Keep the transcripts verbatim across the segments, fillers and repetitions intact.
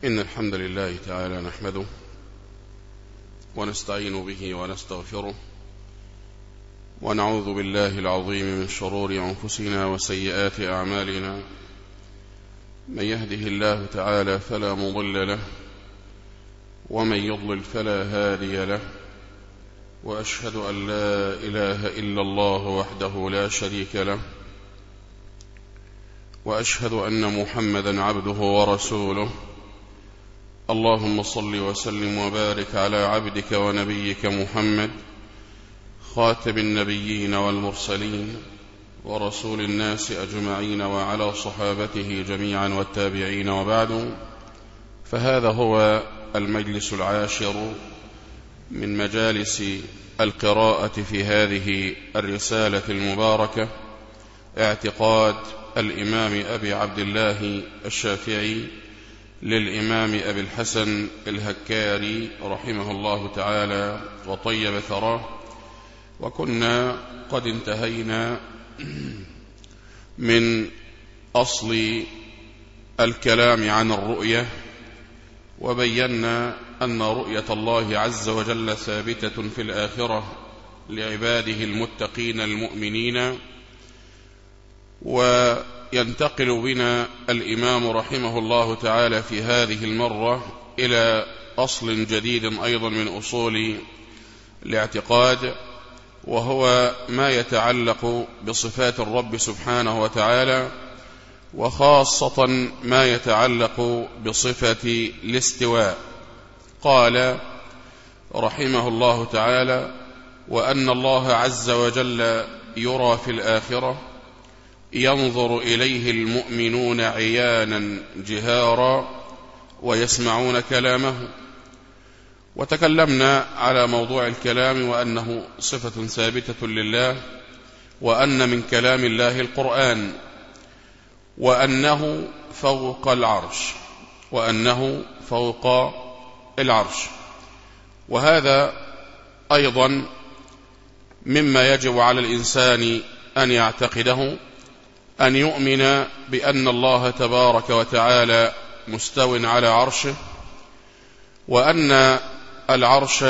إن الحمد لله تعالى نحمده ونستعين به ونستغفره ونعوذ بالله العظيم من شرور أنفسنا وسيئات أعمالنا. من يهده الله تعالى فلا مضل له ومن يضلل فلا هادي له، وأشهد أن لا إله إلا الله وحده لا شريك له، وأشهد أن محمدا عبده ورسوله. اللهم صل وسلم وبارك على عبدك ونبيك محمد خاتم النبيين والمرسلين ورسول الناس أجمعين، وعلى صحابته جميعا والتابعين، وبعد. فهذا هو المجلس العاشر من مجالس القراءة في هذه الرسالة المباركة، اعتقاد الإمام أبي عبد الله الشافعي للإمام أبي الحسن الهكاري رحمه الله تعالى وطيب ثراه. وكنا قد انتهينا من أصل الكلام عن الرؤية، وبينا أن رؤية الله عز وجل ثابتة في الآخرة لعباده المتقين المؤمنين. وينتقل بنا الإمام رحمه الله تعالى في هذه المرة إلى أصل جديد أيضا من أصول الاعتقاد، وهو ما يتعلق بصفات الرب سبحانه وتعالى، وخاصة ما يتعلق بصفة الاستواء. قال رحمه الله تعالى: وأن الله عز وجل يرى في الآخرة، ينظر إليه المؤمنون عيانا جهارا ويسمعون كلامه. وتكلمنا على موضوع الكلام، وأنه صفة ثابتة لله، وأن من كلام الله القرآن، وأنه فوق العرش وأنه فوق العرش. وهذا أيضا مما يجب على الإنسان أن يعتقده، أن يؤمن بأن الله تبارك وتعالى مستو على عرشه، وأن العرش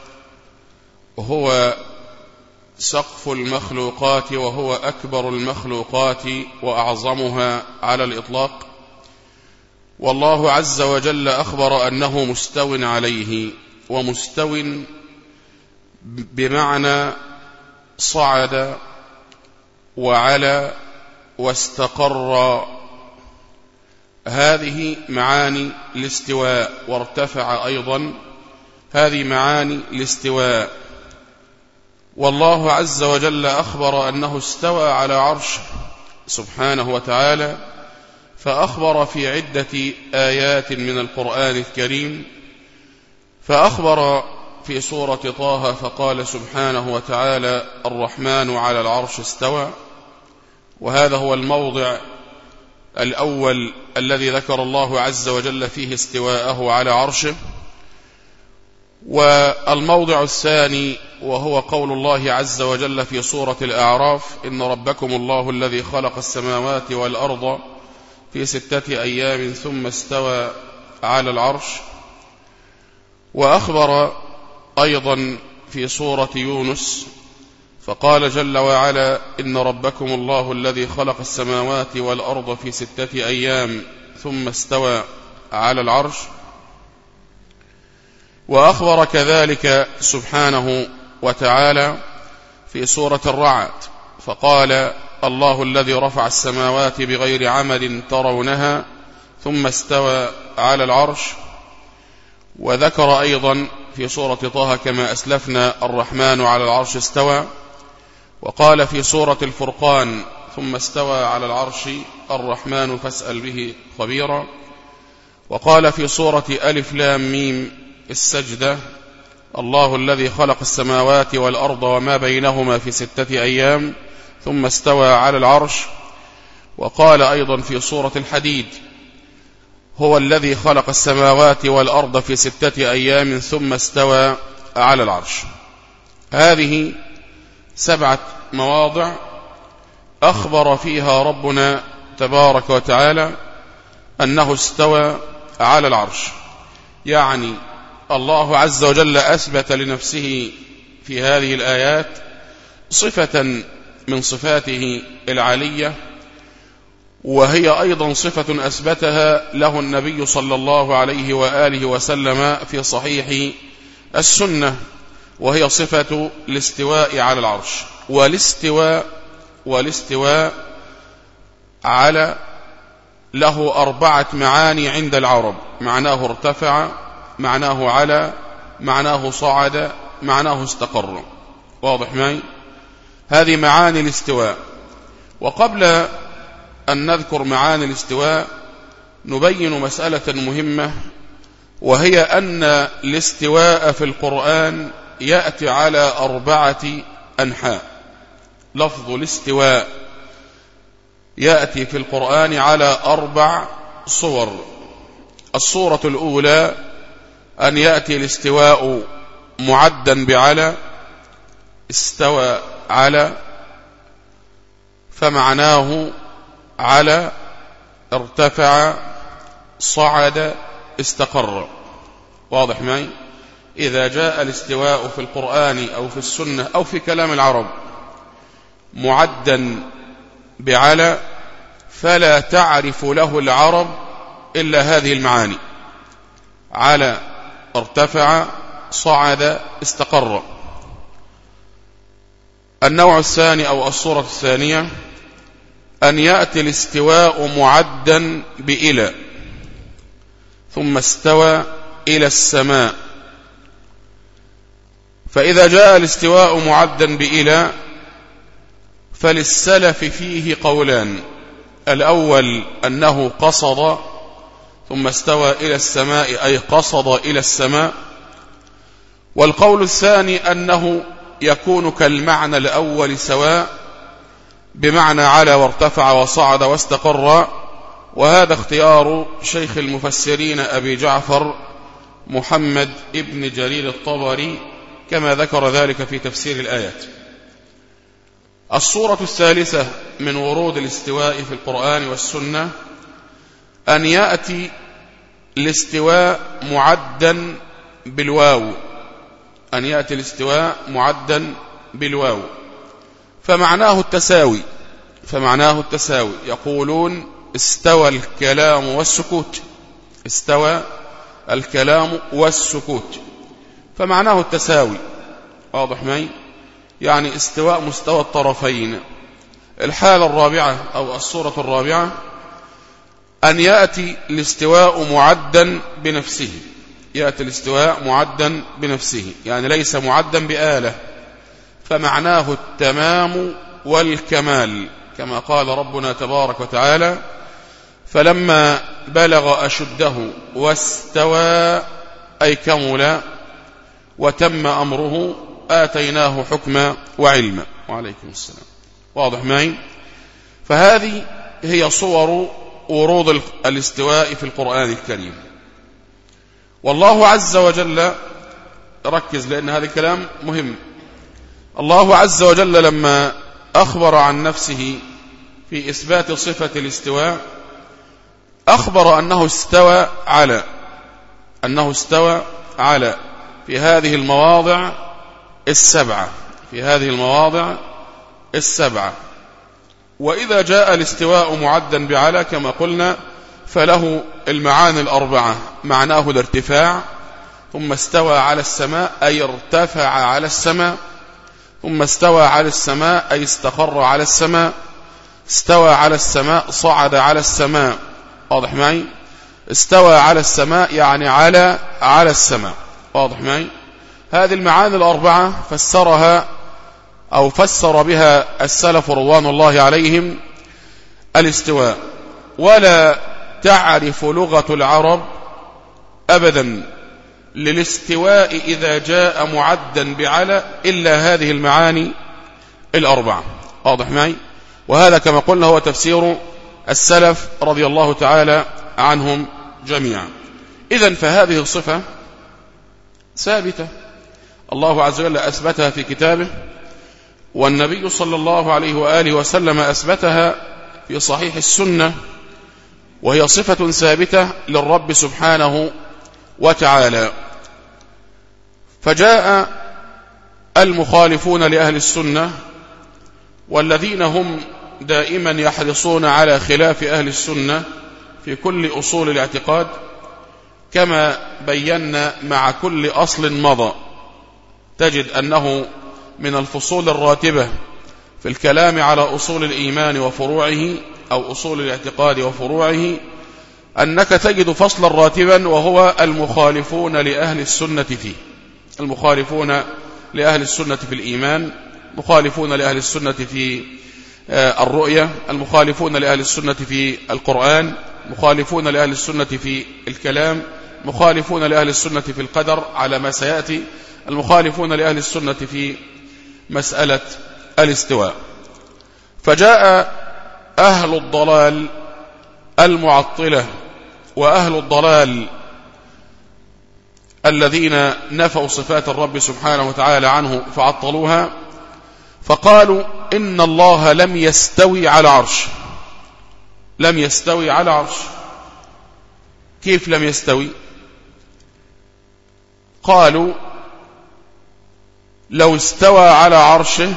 هو سقف المخلوقات، وهو أكبر المخلوقات وأعظمها على الإطلاق. والله عز وجل أخبر أنه مستو عليه، ومستو بمعنى صعد وعلى واستقر. هذه معاني الاستواء، وارتفع أيضا، هذه معاني الاستواء. والله عز وجل أخبر أنه استوى على عرشه سبحانه وتعالى، فأخبر في عدة آيات من القرآن الكريم. فأخبر في سورة طه فقال سبحانه وتعالى: الرحمن على العرش استوى. وهذا هو الموضع الأول الذي ذكر الله عز وجل فيه استواءه على عرشه. والموضع الثاني وهو قول الله عز وجل في سورة الأعراف: إن ربكم الله الذي خلق السماوات والأرض في ستة أيام ثم استوى على العرش. وأخبر أيضا في سورة يونس فقال جل وعلا: إن ربكم الله الذي خلق السماوات والأرض في ستة أيام ثم استوى على العرش. وأخبر كذلك سبحانه وتعالى في سورة الرعد فقال: الله الذي رفع السماوات بغير عمد ترونها ثم استوى على العرش. وذكر أيضا في سورة طه كما أسلفنا: الرحمن على العرش استوى. وقال في سورة الفرقان: ثم استوى على العرش الرحمن فاسأل به خبيرا. وقال في سورة ألف لام ميم السجدة: الله الذي خلق السماوات والأرض وما بينهما في ستة أيام ثم استوى على العرش. وقال أيضا في سورة الحديد: هو الذي خلق السماوات والأرض في ستة أيام ثم استوى على العرش. هذه سبعة مواضع أخبر فيها ربنا تبارك وتعالى أنه استوى على العرش، يعني الله عز وجل أثبت لنفسه في هذه الآيات صفة من صفاته العالية، وهي أيضا صفة أثبتها له النبي صلى الله عليه وآله وسلم في صحيح السنة، وهي صفة الاستواء على العرش. والاستواء والاستواء على له أربعة معاني عند العرب: معناه ارتفع، معناه على، معناه صعد، معناه استقر. واضح معي؟ هذه معاني الاستواء. وقبل أن نذكر معاني الاستواء نبين مسألة مهمة، وهي أن الاستواء في القرآن يأتي على أربعة أنحاء. لفظ الاستواء يأتي في القرآن على أربع صور. الصورة الأولى أن يأتي الاستواء معدا بعلى، استوى على، فمعناه على، ارتفع، صعد، استقر. واضح معي؟ إذا جاء الاستواء في القرآن أو في السنة أو في كلام العرب معدا بعلى، فلا تعرف له العرب إلا هذه المعاني: على، ارتفع، صعد، استقر. النوع الثاني أو الصورة الثانية أن يأتي الاستواء معدا بإلى، ثم استوى إلى السماء. فإذا جاء الاستواء معدا بإلى فللسلف فيه قولان: الأول أنه قصد ثم استوى إلى السماء، أي قصد إلى السماء. والقول الثاني أنه يكون كالمعنى الأول سواء، بمعنى على وارتفع وصعد واستقر. وهذا اختيار شيخ المفسرين أبي جعفر محمد ابن جرير الطبري، كما ذكر ذلك في تفسير الآيات. الصورة الثالثة من ورود الاستواء في القرآن والسنة أن يأتي الاستواء معدا بالواو، أن يأتي الاستواء معدا بالواو، فمعناه التساوي، فمعناه التساوي. يقولون استوى الكلام والسكوت، استوى الكلام والسكوت، فمعناه التساوي. واضح معي؟ يعني استواء مستوى الطرفين. الحالة الرابعة أو الصورة الرابعة أن يأتي الاستواء معدا بنفسه، يأتي الاستواء معدا بنفسه، يعني ليس معدا بآلة، فمعناه التمام والكمال، كما قال ربنا تبارك وتعالى: فلما بلغ أشده واستوى، أي كمل وتم أمره، آتيناه حكما وعلما. وعليكم السلام. واضح معي؟ فهذه هي صور ورود الاستواء في القرآن الكريم. والله عز وجل، ركز لأن هذا الكلام مهم، الله عز وجل لما أخبر عن نفسه في إثبات صفة الاستواء أخبر أنه استوى على، أنه استوى على في هذه المواضع السبعة، في هذه المواضع السبعة. وإذا جاء الاستواء معدا بعلى كما قلنا فله المعاني الأربعة: معناه الارتفاع، ثم استوى على السماء أي ارتفع على السماء، ثم استوى على السماء أي استقر على السماء، استوى على السماء صعد على السماء. واضح معي؟ استوى على السماء يعني على على السماء. واضح معي؟ هذه المعاني الأربعة فسرها أو فسر بها السلف رضوان الله عليهم الاستواء. ولا تعرف لغة العرب أبدا للاستواء إذا جاء معدا بعلى إلا هذه المعاني الأربعة. واضح معي؟ وهذا كما قلنا هو تفسير السلف رضي الله تعالى عنهم جميعا. إذن فهذه الصفة ثابتة، الله عز وجل أثبتها في كتابه، والنبي صلى الله عليه وآله وسلم أثبتها في صحيح السنة، وهي صفة ثابتة للرب سبحانه وتعالى. فجاء المخالفون لأهل السنة والذين هم دائما يحرصون على خلاف أهل السنة في كل أصول الاعتقاد، كما بينا مع كل أصل مضى تجد أنه من الفصول الراتبة في الكلام على أصول الإيمان وفروعه أو أصول الاعتقاد وفروعه، أنك تجد فصلا راتبا وهو المخالفون لأهل السنة فيه. المخالفون لأهل السنة في الإيمان، مخالفون لأهل السنة في الرؤية، المخالفون لأهل السنة في القرآن، مخالفون لأهل السنة في الكلام، مخالفون لأهل السنة في القدر على ما سيأتي، المخالفون لأهل السنة في مسألة الاستواء. فجاء أهل الضلال المعطلة وأهل الضلال الذين نفوا صفات الرب سبحانه وتعالى عنه فعطلوها، فقالوا إن الله لم يستوي على عرش. لم يستوي على عرش. كيف لم يستوي؟ قالوا لو استوى على عرشه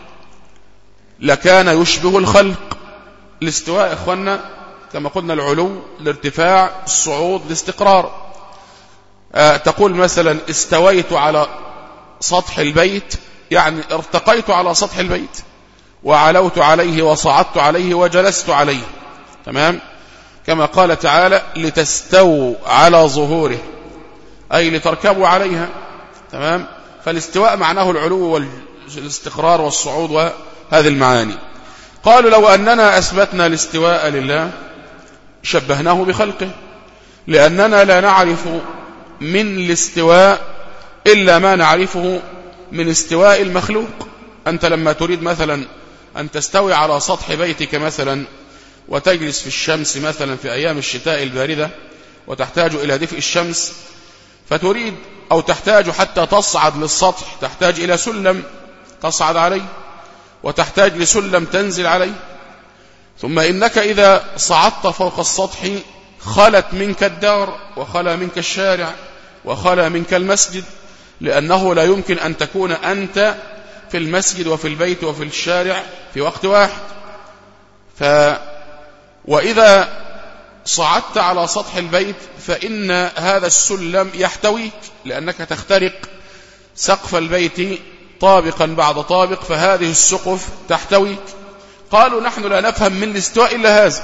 لكان يشبه الخلق. الاستواء إخوانا كما قلنا العلو، الارتفاع، الصعود، الاستقرار. أه تقول مثلا استويت على سطح البيت، يعني ارتقيت على سطح البيت وعلوت عليه وصعدت عليه وجلست عليه، تمام؟ كما قال تعالى لتستووا على ظهوره، أي لتركبوا عليها، تمام؟ فالاستواء معناه العلو والاستقرار والصعود وهذه المعاني. قالوا لو أننا أثبتنا الاستواء لله شبهناه بخلقه، لأننا لا نعرف من الاستواء إلا ما نعرفه من استواء المخلوق. أنت لما تريد مثلا أن تستوي على سطح بيتك مثلا وتجلس في الشمس مثلا في أيام الشتاء الباردة وتحتاج إلى دفء الشمس، فتريد أو تحتاج حتى تصعد للسطح تحتاج إلى سلم تصعد عليه وتحتاج لسلم تنزل عليه، ثم إنك إذا صعدت فوق السطح خلت منك الدار وخلا منك الشارع وخلا منك المسجد، لأنه لا يمكن أن تكون أنت في المسجد وفي البيت وفي الشارع في وقت واحد. ف وإذا صعدت على سطح البيت فإن هذا السلم يحتويك، لأنك تخترق سقف البيت طابقا بعد طابق، فهذه السقف تحتويك. قالوا نحن لا نفهم من الاستواء إلا هذا،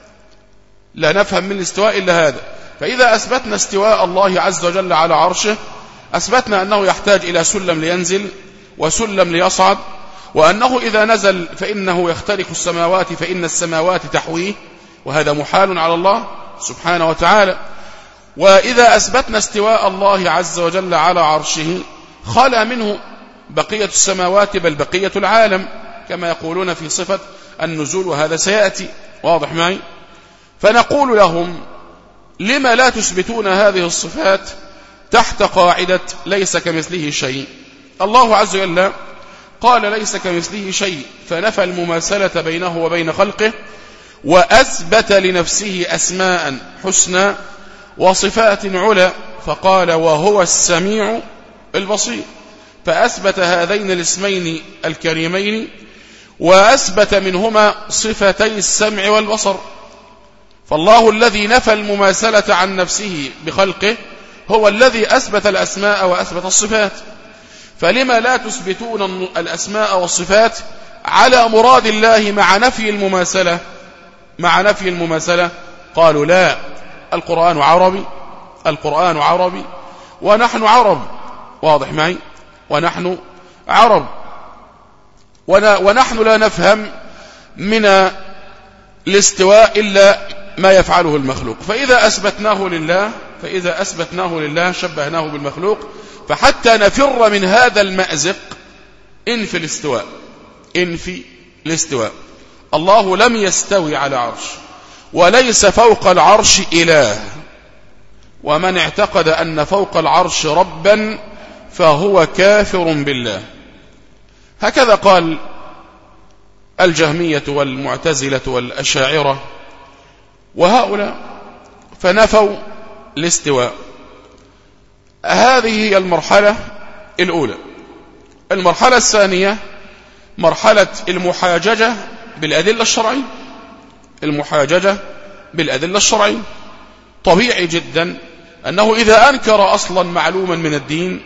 لا نفهم من الاستواء إلا هذا. فإذا أثبتنا استواء الله عز وجل على عرشه أثبتنا أنه يحتاج إلى سلم لينزل وسلم ليصعد، وأنه إذا نزل فإنه يخترق السماوات فإن السماوات تحويه، وهذا محال على الله سبحانه وتعالى. وإذا أثبتنا استواء الله عز وجل على عرشه خلا منه بقية السماوات بل بقية العالم، كما يقولون في صفة النزول، وهذا سيأتي، واضح معي؟ فنقول لهم لما لا تثبتون هذه الصفات تحت قاعدة ليس كمثله شيء؟ الله عز وجل قال ليس كمثله شيء، فنفى المماثلة بينه وبين خلقه، وأثبت لنفسه أسماء حسنى وصفات علا، فقال وهو السميع البصير، فأثبت هذين الاسمين الكريمين وأثبت منهما صفتي السمع والبصر. فالله الذي نفى المماثلة عن نفسه بخلقه هو الذي أثبت الأسماء وأثبت الصفات. فلما لا تثبتون الأسماء والصفات على مراد الله مع نفي المماثلة مع نفي المماثلة؟ قالوا لا، القرآن عربي، القرآن عربي ونحن عرب، واضح معي؟ ونحن عرب ونحن لا نفهم من الاستواء إلا ما يفعله المخلوق. فإذا أثبتناه لله فإذا أثبتناه لله شبهناه بالمخلوق. فحتى نفر من هذا المأزق انفي الاستواء، انفي الاستواء. الله لم يستوي على عرش وليس فوق العرش إله، ومن اعتقد أن فوق العرش ربا فهو كافر بالله. هكذا قال الجهمية والمعتزلة والأشاعرة وهؤلاء فنفوا الاستواء. هذه هي المرحلة الأولى. المرحلة الثانية مرحلة المحاججة بالأدلة الشرعية. المحاججة بالأدلة الشرعية طبيعي جدا أنه إذا أنكر أصلا معلوما من الدين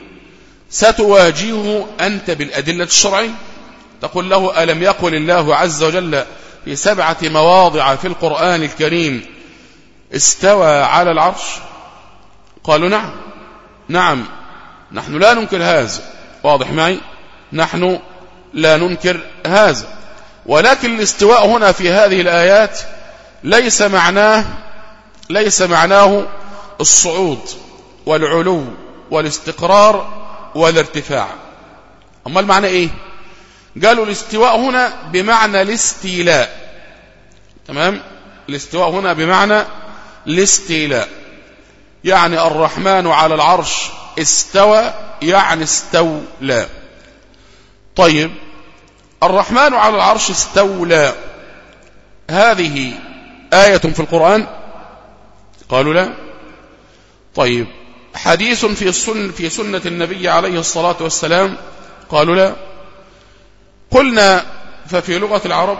ستواجهه أنت بالأدلة الشرعية. تقول له: ألم يقل الله عز وجل في سبعة مواضع في القرآن الكريم استوى على العرش؟ قالوا: نعم نعم نحن لا ننكر هذا. واضح معي؟ نحن لا ننكر هذا، ولكن الاستواء هنا في هذه الآيات ليس معناه ليس معناه الصعود والعلو والاستقرار والارتفاع. أما المعنى إيه؟ قالوا الاستواء هنا بمعنى الاستيلاء. تمام؟ الاستواء هنا بمعنى الاستيلاء، يعني الرحمن على العرش استوى يعني استولى. طيب، الرحمن على العرش استولى هذه آية في القرآن؟ قالوا لا. طيب، حديث في السنة في سنة النبي عليه الصلاة والسلام؟ قالوا لا. قلنا: ففي لغة العرب؟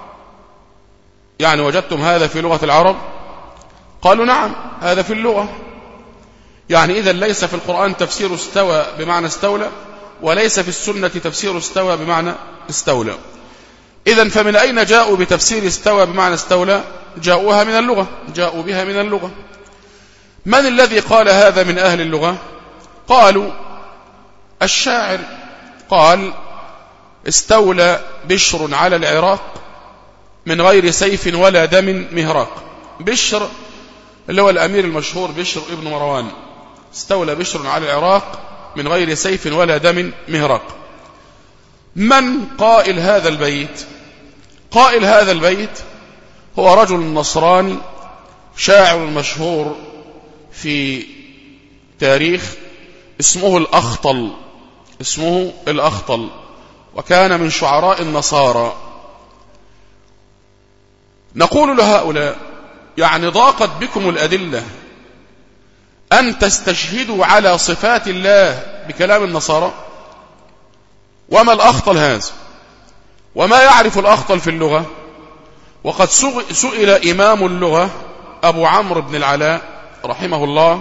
يعني وجدتم هذا في لغة العرب؟ قالوا: نعم هذا في اللغة. يعني إذا ليس في القرآن تفسير استوى بمعنى استولى، وليس في السنة تفسير استوى بمعنى استولى. إذن فمن أين جاءوا بتفسير استوى بمعنى استولى؟ جاءوها من اللغة، جاءوا بها من اللغة. من الذي قال هذا من أهل اللغة؟ قالوا: الشاعر قال: استولى بشر على العراق من غير سيف ولا دم مهراق. بشر اللي هو الأمير المشهور بشر ابن مروان. استولى بشر على العراق من غير سيف ولا دم مهراق. من قائل هذا البيت؟ قائل هذا البيت هو رجل نصراني شاعر مشهور في تاريخ اسمه الأخطل. اسمه الأخطل، وكان من شعراء النصارى. نقول لهؤلاء: يعني ضاقت بكم الأدلة أن تستشهدوا على صفات الله بكلام النصارى؟ وما الأخطل هذا؟ وما يعرف الأخطل في اللغة؟ وقد سئل إمام اللغة أبو عمرو بن العلاء رحمه الله: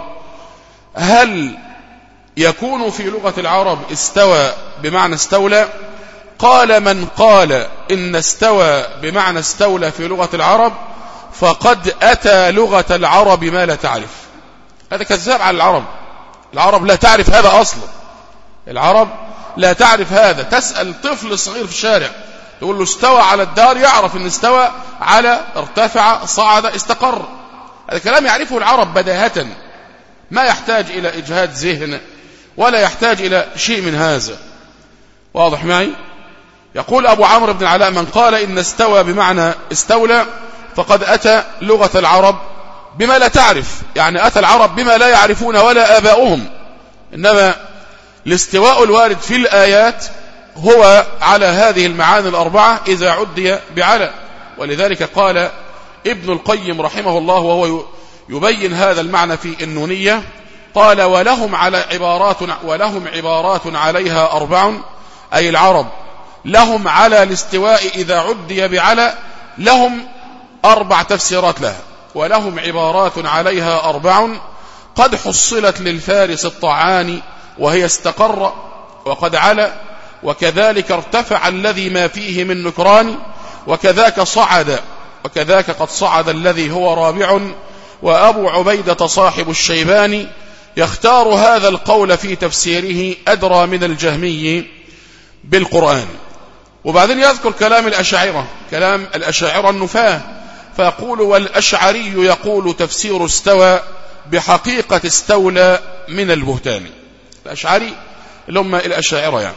هل يكون في لغة العرب استوى بمعنى استولى؟ قال: من قال إن استوى بمعنى استولى في لغة العرب فقد أتى لغة العرب ما لا تعرف. هذا كذاب على العرب. العرب لا تعرف هذا أصلا. العرب لا تعرف هذا. تسأل طفل صغير في الشارع تقول له استوى على الدار، يعرف ان استوى على ارتفع صعد استقر. هذا كلام يعرفه العرب بداهة، ما يحتاج إلى إجهاد ذهن ولا يحتاج إلى شيء من هذا. واضح معي؟ يقول أبو عمرو بن العلاء: من قال إن استوى بمعنى استولى فقد أتى لغة العرب بما لا تعرف. يعني أتى العرب بما لا يعرفون ولا آباؤهم. إنما الاستواء الوارد في الآيات هو على هذه المعاني الأربعة إذا عدي بعلى. ولذلك قال ابن القيم رحمه الله وهو يبين هذا المعنى في النونية، قال: ولهم على عبارات ولهم عبارات عليها أربع، أي العرب لهم على الاستواء إذا عدي بعلى لهم أربع تفسيرات لها، ولهم عبارات عليها أربع قد حصلت للفارس الطعان وهي استقر وقد علا، وكذلك ارتفع الذي ما فيه من نكران، وكذاك صعد وكذاك قد صعد الذي هو رابع. وأبو عبيدة صاحب الشيباني يختار هذا القول في تفسيره أدرى من الجهمي بالقرآن. وبعدين يذكر كلام الأشاعرة، كلام الأشاعرة النفاة، فيقول: والأشعري يقول تفسير استوى بحقيقة استولى من البهتان. الأشعري اللي هم الأشاعرة يعني.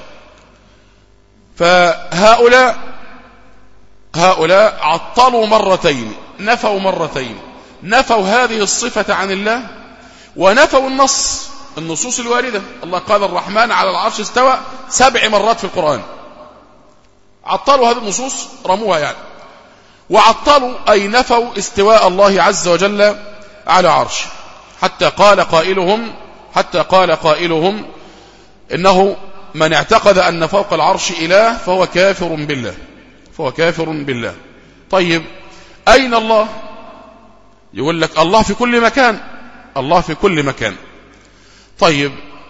فهؤلاء هؤلاء عطلوا مرتين، نفوا مرتين، نفوا هذه الصفة عن الله، ونفوا النص النصوص الواردة. الله قال الرحمن على العرش استوى سبع مرات في القرآن. عطلوا هذه النصوص، رموها يعني. وعطلوا أي نفوا استواء الله عز وجل على عرشه، حتى قال قائلهم حتى قال قائلهم إنه من اعتقد أن فوق العرش إله فهو كافر بالله فهو كافر بالله. طيب أين الله؟ يقول لك الله في كل مكان، الله في كل مكان. طيب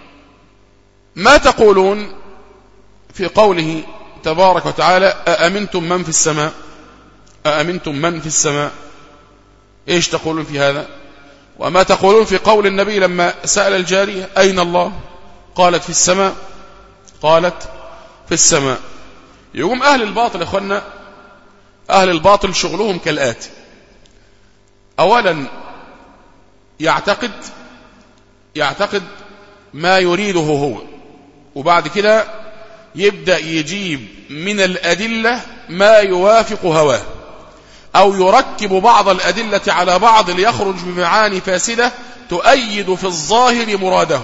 ما تقولون في قوله تبارك وتعالى أأمنتم من في السماء؟ أأمنتم من في السماء، إيش تقولون في هذا؟ وما تقولون في قول النبي لما سأل الجارية أين الله؟ قالت في السماء قالت في السماء. يقوم أهل الباطل يا أخوانا، أهل الباطل شغلهم كالآتي: أولا يعتقد يعتقد ما يريده هو، وبعد كده يبدأ يجيب من الأدلة ما يوافق هواه، أو يركب بعض الأدلة على بعض ليخرج بمعاني فاسدة تؤيد في الظاهر مراده.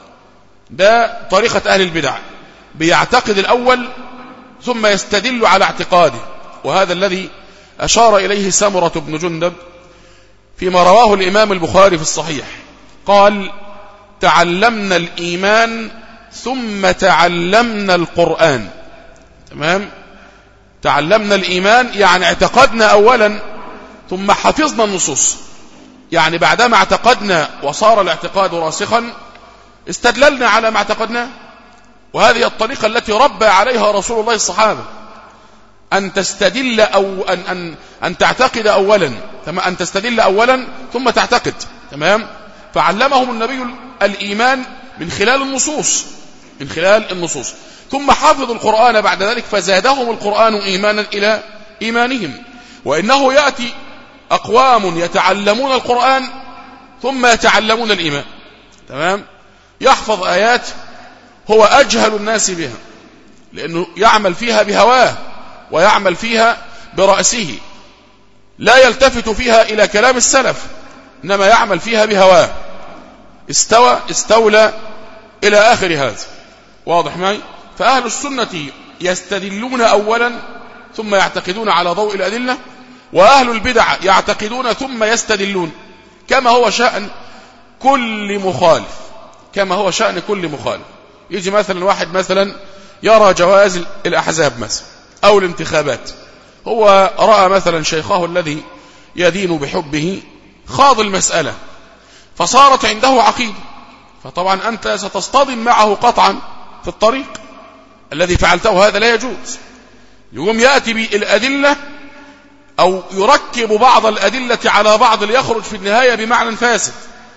ده طريقة أهل البدع، بيعتقد الأول ثم يستدل على اعتقاده. وهذا الذي أشار إليه سمرة بن جندب فيما رواه الإمام البخاري في الصحيح، قال: تعلمنا الإيمان ثم تعلمنا القرآن. تمام؟ تعلمنا الإيمان يعني اعتقدنا أولا ثم حفظنا النصوص، يعني بعدما اعتقدنا وصار الاعتقاد راسخا استدللنا على ما اعتقدناه. وهذه الطريقة التي ربى عليها رسول الله الصحابة، أن تستدل أو أن, أن, أن تعتقد أولا، أن تستدل أولا ثم تعتقد. تمام؟ فعلمهم النبي الإيمان من خلال النصوص من خلال النصوص ثم حافظوا القرآن بعد ذلك، فزادهم القرآن إيمانا إلى إيمانهم. وإنه يأتي أقوام يتعلمون القرآن ثم يتعلمون الإيمان. تمام؟ يحفظ آيات هو أجهل الناس بها، لأنه يعمل فيها بهواه ويعمل فيها برأسه، لا يلتفت فيها إلى كلام السلف، إنما يعمل فيها بهواه. استوى استولى إلى آخر هذا. واضح معي؟ فأهل السنة يستدلون أولا ثم يعتقدون على ضوء الأدلة، وأهل البدع يعتقدون ثم يستدلون، كما هو شأن كل مخالف كما هو شأن كل مخالف. يجي مثلا واحد مثلا يرى جواز الأحزاب مثلا أو الانتخابات، هو رأى مثلا شيخه الذي يدين بحبه خاض المسألة فصارت عنده عقيدة، فطبعا أنت ستصطدم معه قطعا في الطريق، الذي فعلته هذا لا يجوز. يقوم يأتي بالأدلة أو يركب بعض الأدلة على بعض ليخرج في النهاية بمعنى فاسد،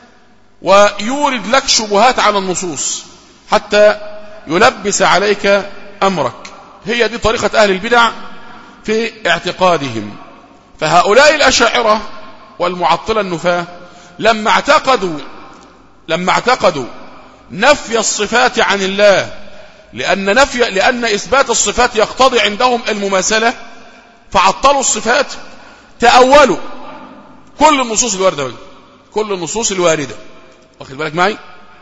ويورد لك شبهات على النصوص حتى يلبس عليك أمرك. هي دي طريقة أهل البدع في اعتقادهم. فهؤلاء الأشاعرة والمعطلة النفاة لما اعتقدوا لما اعتقدوا نفي الصفات عن الله، لأن نفي لأن إثبات الصفات يقتضي عندهم المماثلة، فعطلوا الصفات، تأولوا كل النصوص الواردة كل النصوص الواردة واخد بالك معي؟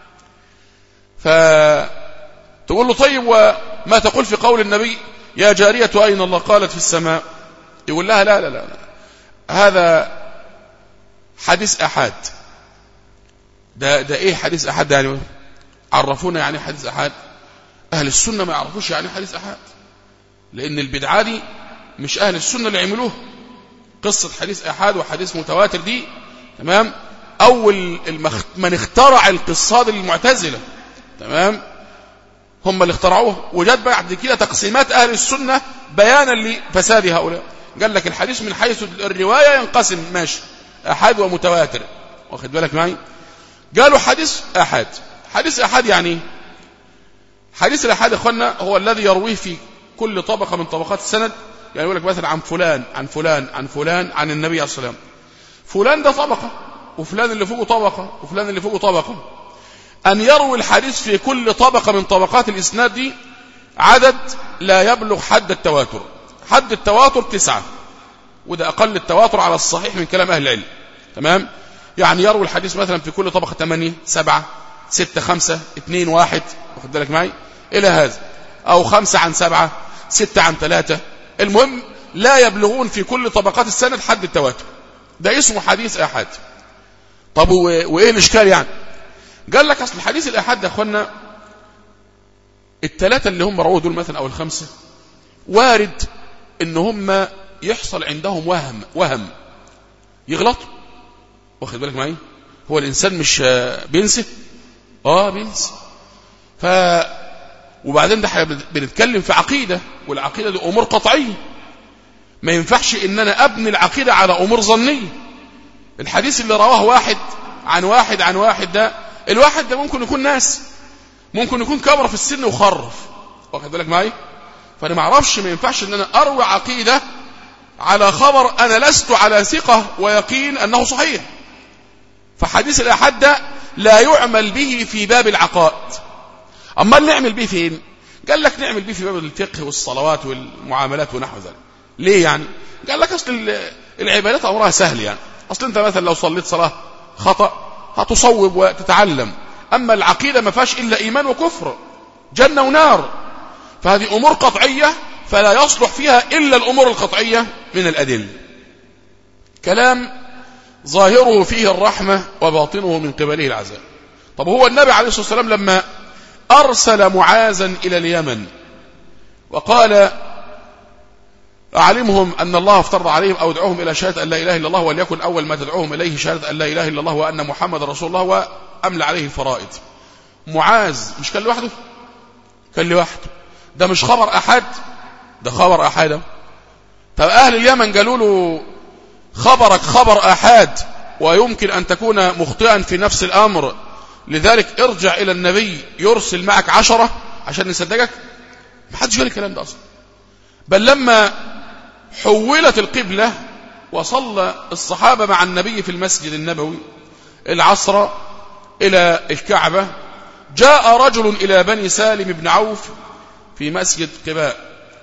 فتقول له طيب وما تقول في قول النبي يا جارية أين الله؟ قالت في السماء. يقول لها لا لا لا, لا. هذا حديث أحد. ده, ده إيه حديث أحد يعني؟ عرفونا يعني حديث أحد. أهل السنة ما يعرفوش يعني حديث أحد، لأن البدعة دي مش أهل السنة اللي عملوها. قصة حديث أحد وحديث متواتر دي تمام أول من اخترع القصات المعتزلة، تمام، هم اللي اخترعوها. وجد بعد كده تقسيمات أهل السنة بيانا لفساد هؤلاء. قال لك الحديث من حيث الرواية ينقسم، ماشي، أحد ومتواتر، واخد بالك معي؟ قالوا حديث أحد. حديث أحد يعني حديث الأحد يا أخوانا هو الذي يرويه في كل طبقة من طبقات السند. يعني يقول لك مثلا عن فلان عن فلان عن فلان عن النبي عليه الصلاة والسلام. فلان ده طبقة، وفلان اللي فوقه طبقة، وفلان اللي فوقه طبقة. أن يروي الحديث في كل طبقة من طبقات الإسناد دي عدد لا يبلغ حد التواتر. حد التواتر تسعة، وده أقل التواتر على الصحيح من كلام أهل العلم. تمام؟ يعني يروي الحديث مثلا في كل طبقة ثمانية سبعة ستة خمسة اثنين واحد، واخد بالك معي؟ إلى هذا، أو خمسة عن سبعة ستة عن ثلاثة. المهم لا يبلغون في كل طبقات السند حد التواتر، ده اسمه حديث آحاد. طب وإيه الإشكال يعني؟ قال لك أصل الحديث الآحاد يا أخوانا الثلاثة اللي هم رووا دول مثلا أو الخمسة وارد إن هم يحصل عندهم وهم وهم يغلطوا، واخد بالك معي؟ هو الإنسان مش بينسى؟ آه بينسى. ف وبعدين ده بنتكلم في عقيدة، والعقيدة دي أمور قطعية، ما ينفعش إن أنا أبني العقيدة على أمور ظنية. الحديث اللي رواه واحد عن واحد عن واحد ده، الواحد ده ممكن يكون ناس، ممكن يكون كبر في السن وخرف، واخد بالك معي؟ فأنا ما أعرفش، ما ينفعش إن أنا أروي عقيدة على خبر أنا لست على ثقة ويقين أنه صحيح. فحديث الآحاد ده لا يعمل به في باب العقائد. أما اللي نعمل به فين؟ قال لك نعمل به في باب الفقه والصلوات والمعاملات ونحو ذلك. ليه يعني؟ قال لك أصل العبادات أمرها سهل يعني. أصل أنت مثلا لو صليت صلاة خطأ هتصوب وتتعلم، أما العقيدة ما فيهاش إلا إيمان وكفر، جنة ونار، فهذه أمور قطعية فلا يصلح فيها إلا الأمور القطعية من الأدلة. كلام ظاهره فيه الرحمة وباطنه من قبله العذاب. طب هو النبي عليه الصلاة والسلام لما أرسل معاذا إلى اليمن وقال أعلمهم أن الله افترض عليهم أو ادعوهم إلى شهادة أن لا إله إلا الله، وليكن أول ما تدعوهم إليه شهادة أن لا إله إلا الله وأن محمد رسول الله، وأملى عليه الفرائض. معاذ مش كان لوحده؟ كان لوحده. ده مش خبر أحد، ده خبر أحد. طب أهل اليمن قالوا له خبرك خبر أحد ويمكن أن تكون مخطئا في نفس الأمر، لذلك ارجع إلى النبي يرسل معك عشرة عشان نصدقك. ما حدش قال الكلام ده أصلا. بل لما حولت القبلة وصلى الصحابة مع النبي في المسجد النبوي العصر إلى الكعبة، جاء رجل إلى بني سالم بن عوف في مسجد قباء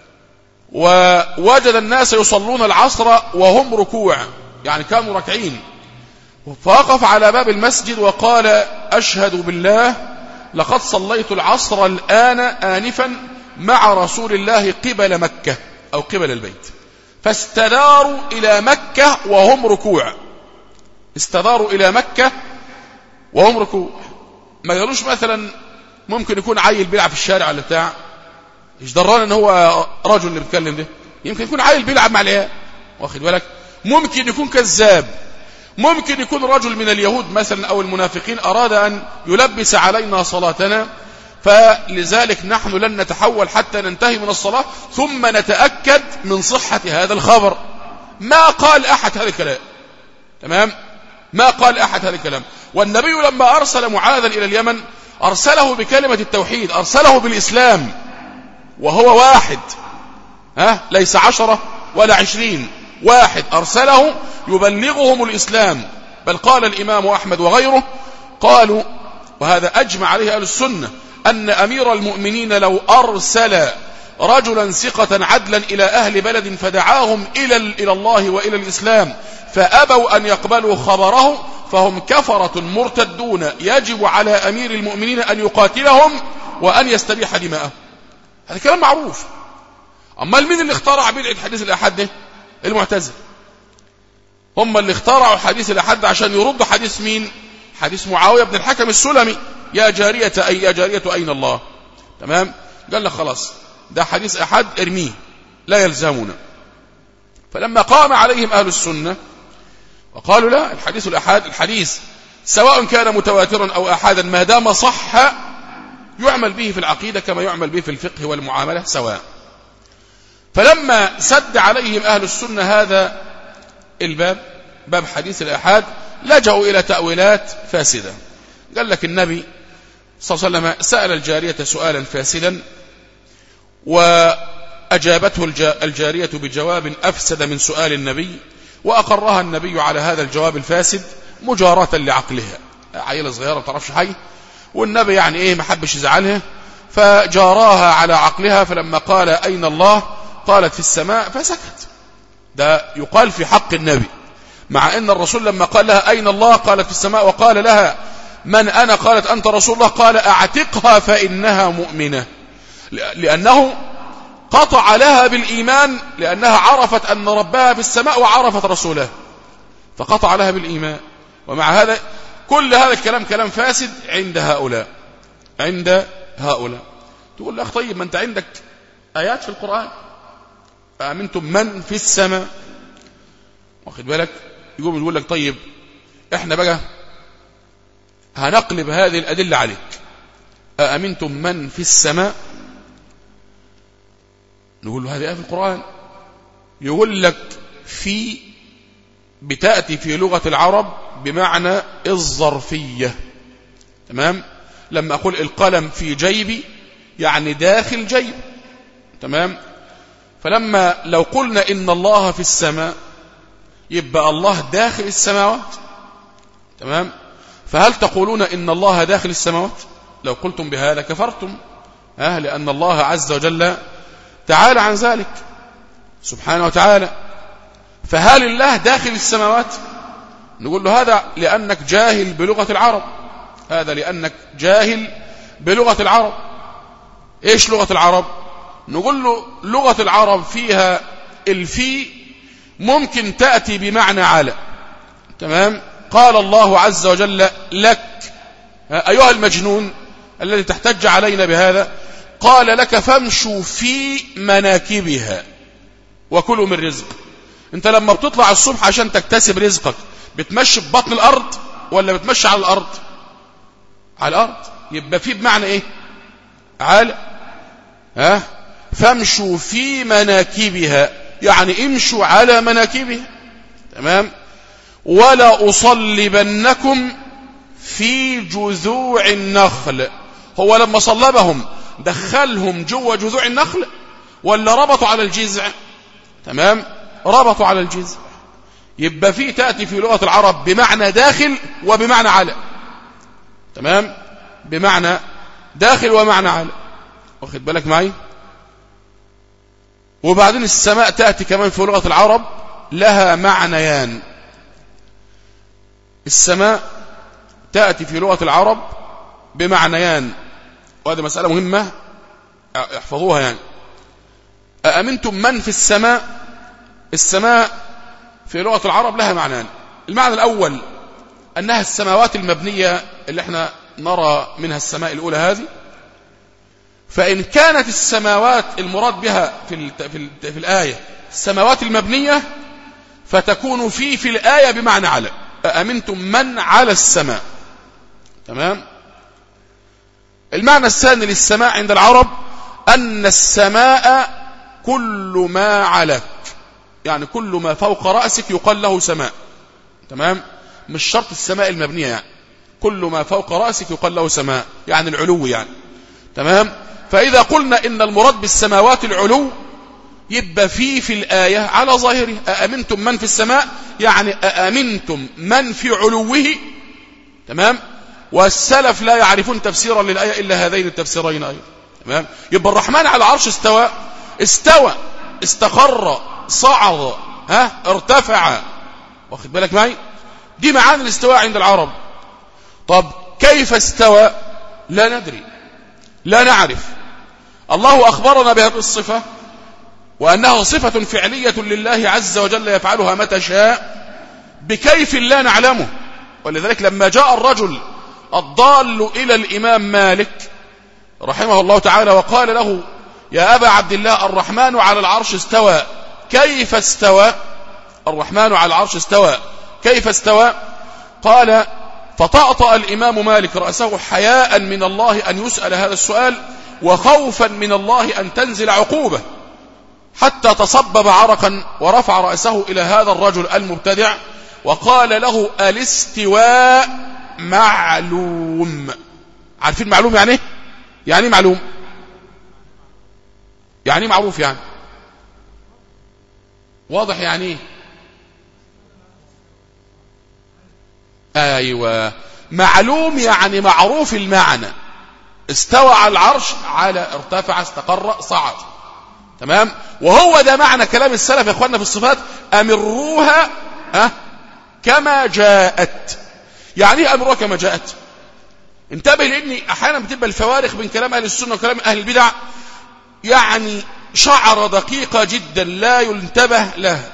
ووجد الناس يصلون العصر وهم ركوع، يعني كانوا ركعين، فوقف على باب المسجد وقال أشهد بالله لقد صليت العصر الآن آنفا مع رسول الله قبل مكة أو قبل البيت. فاستداروا إلى مكة وهم ركوع، استداروا إلى مكة وهم ركوع. ما قالوش مثلا ممكن يكون عيل بيلعب في الشارع ولا بتاع، ايش دران ان هو رجل اللي بيتكلم ده؟ يمكن يكون عيل بيلعب مع العيال، واخد بالك؟ ممكن يكون كذاب، ممكن يكون رجل من اليهود مثلا او المنافقين اراد ان يلبس علينا صلاتنا، فلذلك نحن لن نتحول حتى ننتهي من الصلاة ثم نتأكد من صحة هذا الخبر. ما قال أحد هذا الكلام، تمام؟ ما قال أحد هذا الكلام. والنبي لما أرسل معاذا إلى اليمن أرسله بكلمة التوحيد، أرسله بالإسلام، وهو واحد، ها؟ ليس عشرة ولا عشرين، واحد أرسله يبلغهم الإسلام. بل قال الإمام أحمد وغيره قالوا، وهذا أجمع عليه أهل السنة، أن أمير المؤمنين لو أرسل رجلا ثقة عدلا إلى أهل بلد فدعاهم إلى إلى الله وإلى الإسلام فأبوا أن يقبلوا خبره فهم كفرة مرتدون، يجب على أمير المؤمنين أن يقاتلهم وأن يستبيح دماءهم. هذا كلام معروف. أما مين اللي اخترع بدعة حديث الأحد ده؟ المعتزلة. هم اللي اخترعوا حديث الأحد عشان يردوا حديث مين؟ حديث معاوية بن الحكم السلمي، يا جارية أي يا جارية أين الله؟ تمام؟ قال لك خلاص ده حديث أحد ارميه لا يلزمنا. فلما قام عليهم أهل السنة وقالوا لا، الحديث الأحد الحديث سواء كان متواترا أو أحادا ما دام صح يعمل به في العقيدة كما يعمل به في الفقه والمعاملة سواء. فلما سد عليهم أهل السنة هذا الباب، باب حديث الأحاد، لجأوا إلى تأويلات فاسدة. قال لك النبي صلى الله عليه وسلم سأل الجارية سؤالا فاسدا وأجابته الجارية بجواب أفسد من سؤال النبي، وأقرها النبي على هذا الجواب الفاسد مجاراة لعقلها. عيلة صغيرة ما تعرفش حاجة، والنبي يعني إيه ما حبش يزعلها فجاراها على عقلها. فلما قال أين الله قالت في السماء فسكت. ده يقال في حق النبي، مع أن الرسول لما قال لها أين الله قالت في السماء، وقال لها من أنا قالت أنت رسول الله، قال أعتقها فإنها مؤمنة، لأنه قطع لها بالإيمان لأنها عرفت أن ربها في السماء وعرفت رسوله، فقطع لها بالإيمان. ومع هذا كل هذا الكلام كلام فاسد عند هؤلاء عند هؤلاء تقول لك طيب ما أنت عندك آيات في القرآن، أأمنتم من في السماء، واخد بالك؟ يقوم يقول لك طيب احنا بقى هنقلب هذه الأدلة عليك. أأمنتم من في السماء، نقول له هذه آية في القرآن. يقول لك في بتأتي في لغة العرب بمعنى الظرفية، تمام؟ لما أقول القلم في جيبي يعني داخل جيب، تمام؟ فلما لو قلنا إن الله في السماء يبقى الله داخل السماوات، تمام؟ فهل تقولون إن الله داخل السماوات؟ لو قلتم بهذا كفرتم، أه لأن الله عز وجل تعالى عن ذلك سبحانه وتعالى. فهل الله داخل السماوات؟ نقول له هذا لأنك جاهل بلغة العرب، هذا لأنك جاهل بلغة العرب. إيش لغة العرب؟ نقول له لغة العرب فيها الفي ممكن تأتي بمعنى على، تمام؟ قال الله عز وجل لك أيها المجنون الذي تحتج علينا بهذا، قال لك فامشوا في مناكبها وكلوا من رزق. انت لما بتطلع الصبح عشان تكتسب رزقك بتمشي ببطن الأرض ولا بتمشي على الأرض؟ على الأرض. يبقى في بمعنى ايه؟ على، ها؟ فامشوا في مناكبها يعني امشوا على مناكبها، تمام؟ ولا أصلبنكم في جذوع النخل. هو لما صلبهم دخلهم جوا جذوع النخل ولا ربطوا على الجذع؟ تمام؟ ربطوا على الجذع. يبقى في تأتي في لغة العرب بمعنى داخل وبمعنى على، تمام؟ بمعنى داخل ومعنى على، واخد بالك معي؟ وبعدين السماء تأتي كمان في لغة العرب لها معنيان. السماء تأتي في لغة العرب بمعنيان، وهذه مسألة مهمة احفظوها يعني. أأمنتم من في السماء، السماء في لغة العرب لها معنيان. المعنى الأول أنها السماوات المبنية اللي احنا نرى منها السماء الأولى هذه، فإن كانت السماوات المراد بها في, ال في, ال في الآية السماوات المبنية فتكون في في الآية بمعنى على، أأمنتم من على السماء، تمام؟ المعنى الثاني للسماء عند العرب أن السماء كل ما عليك، يعني كل ما فوق رأسك يقال له سماء، تمام؟ مش شرط السماء المبنية، يعني كل ما فوق رأسك يقال له سماء، يعني العلو يعني، تمام؟ فإذا قلنا إن المراد بالسماوات العلو يبقى في في الآية على ظاهره أأمنتم من في السماء يعني أأمنتم من في علوه، تمام؟ والسلف لا يعرفون تفسيرا للآية إلا هذين التفسيرين أيضا، تمام؟ يبقى الرحمن على العرش استوى، استوى، استقر، صعد، ها، ارتفع، واخد بالك معي؟ دي معاني الاستواء عند العرب. طب كيف استوى؟ لا ندري، لا نعرف. الله أخبرنا بهذه الصفة وأنها صفة فعلية لله عز وجل يفعلها متى شاء، بكيف لا نعلمه. ولذلك لما جاء الرجل الضال إلى الإمام مالك رحمه الله تعالى وقال له يا أبا عبد الله الرحمن على العرش استوى، كيف استوى؟ الرحمن على العرش استوى، كيف استوى؟ قال فطأطأ الإمام مالك رأسه حياء من الله أن يسأل هذا السؤال وخوفا من الله أن تنزل عقوبة، حتى تصبب عرقا ورفع رأسه إلى هذا الرجل المبتدع وقال له الاستواء معلوم. عارفين معلوم يعني ايه؟ يعني معلوم، يعني معروف، يعني واضح، يعني ايه؟ ايوه، معلوم يعني معروف المعنى. استوى على العرش، على، ارتفع، استقر، صعد، تمام؟ وهو ده معنى كلام السلف يا اخواننا في الصفات، امروها ها كما جاءت. يعني ايه امروها كما جاءت؟ انتبه، لان احيانا بتبقى الفوارق بين كلام اهل السنه وكلام اهل البدع يعني شعرة دقيقة جدا لا ينتبه لها.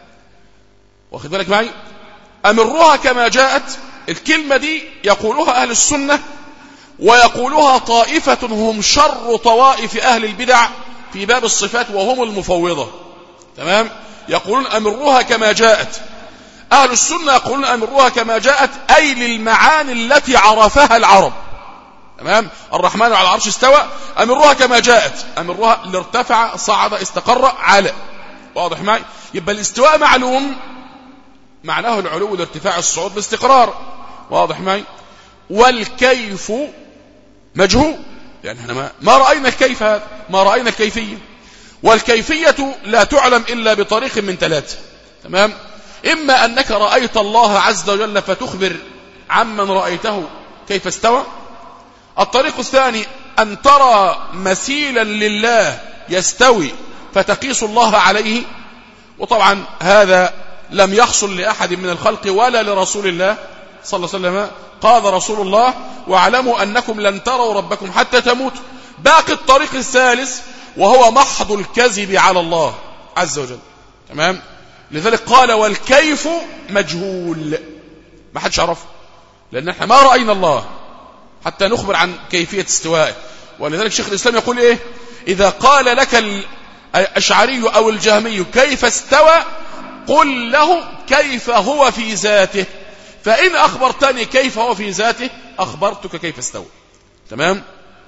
واخد بالك معي؟ أمرها كما جاءت. الكلمة دي يقولها أهل السنة ويقولها طائفة هم شر طوائف أهل البدع في باب الصفات وهم المفوضة. تمام؟ يقولون أمرها كما جاءت. أهل السنة يقولون أمرها كما جاءت أي للمعاني التي عرفها العرب. تمام؟ الرحمن على العرش استوى، أمرها كما جاءت، أمرها لارتفع صعد استقر على. واضح معي؟ يبقى الاستواء معلوم، معناه العلو الارتفاع الصعود باستقرار. واضح معي؟ والكيف مجهول، يعني احنا ما, ما رأينا الكيف هذا، ما رأينا الكيفية. والكيفية لا تعلم إلا بطريق من ثلاثة. تمام؟ إما أنك رأيت الله عز وجل فتخبر عمن رأيته كيف استوى. الطريق الثاني أن ترى مثيلا لله يستوي فتقيس الله عليه، وطبعا هذا لم يحصل لأحد من الخلق ولا لرسول الله صلى الله عليه وسلم. قال رسول الله: واعلموا أنكم لن تروا ربكم حتى تموتوا. باقي الطريق الثالث وهو محض الكذب على الله عز وجل. تمام؟ لذلك قال: والكيف مجهول، ما حدش عرفه، لأن احنا ما رأينا الله حتى نخبر عن كيفية استوائه. ولذلك شيخ الإسلام يقول إيه؟ إذا قال لك الأشعري أو الجهمي كيف استوى قل له كيف هو في ذاته، فإن أخبرتني كيف هو في ذاته أخبرتك كيف استوى. تمام؟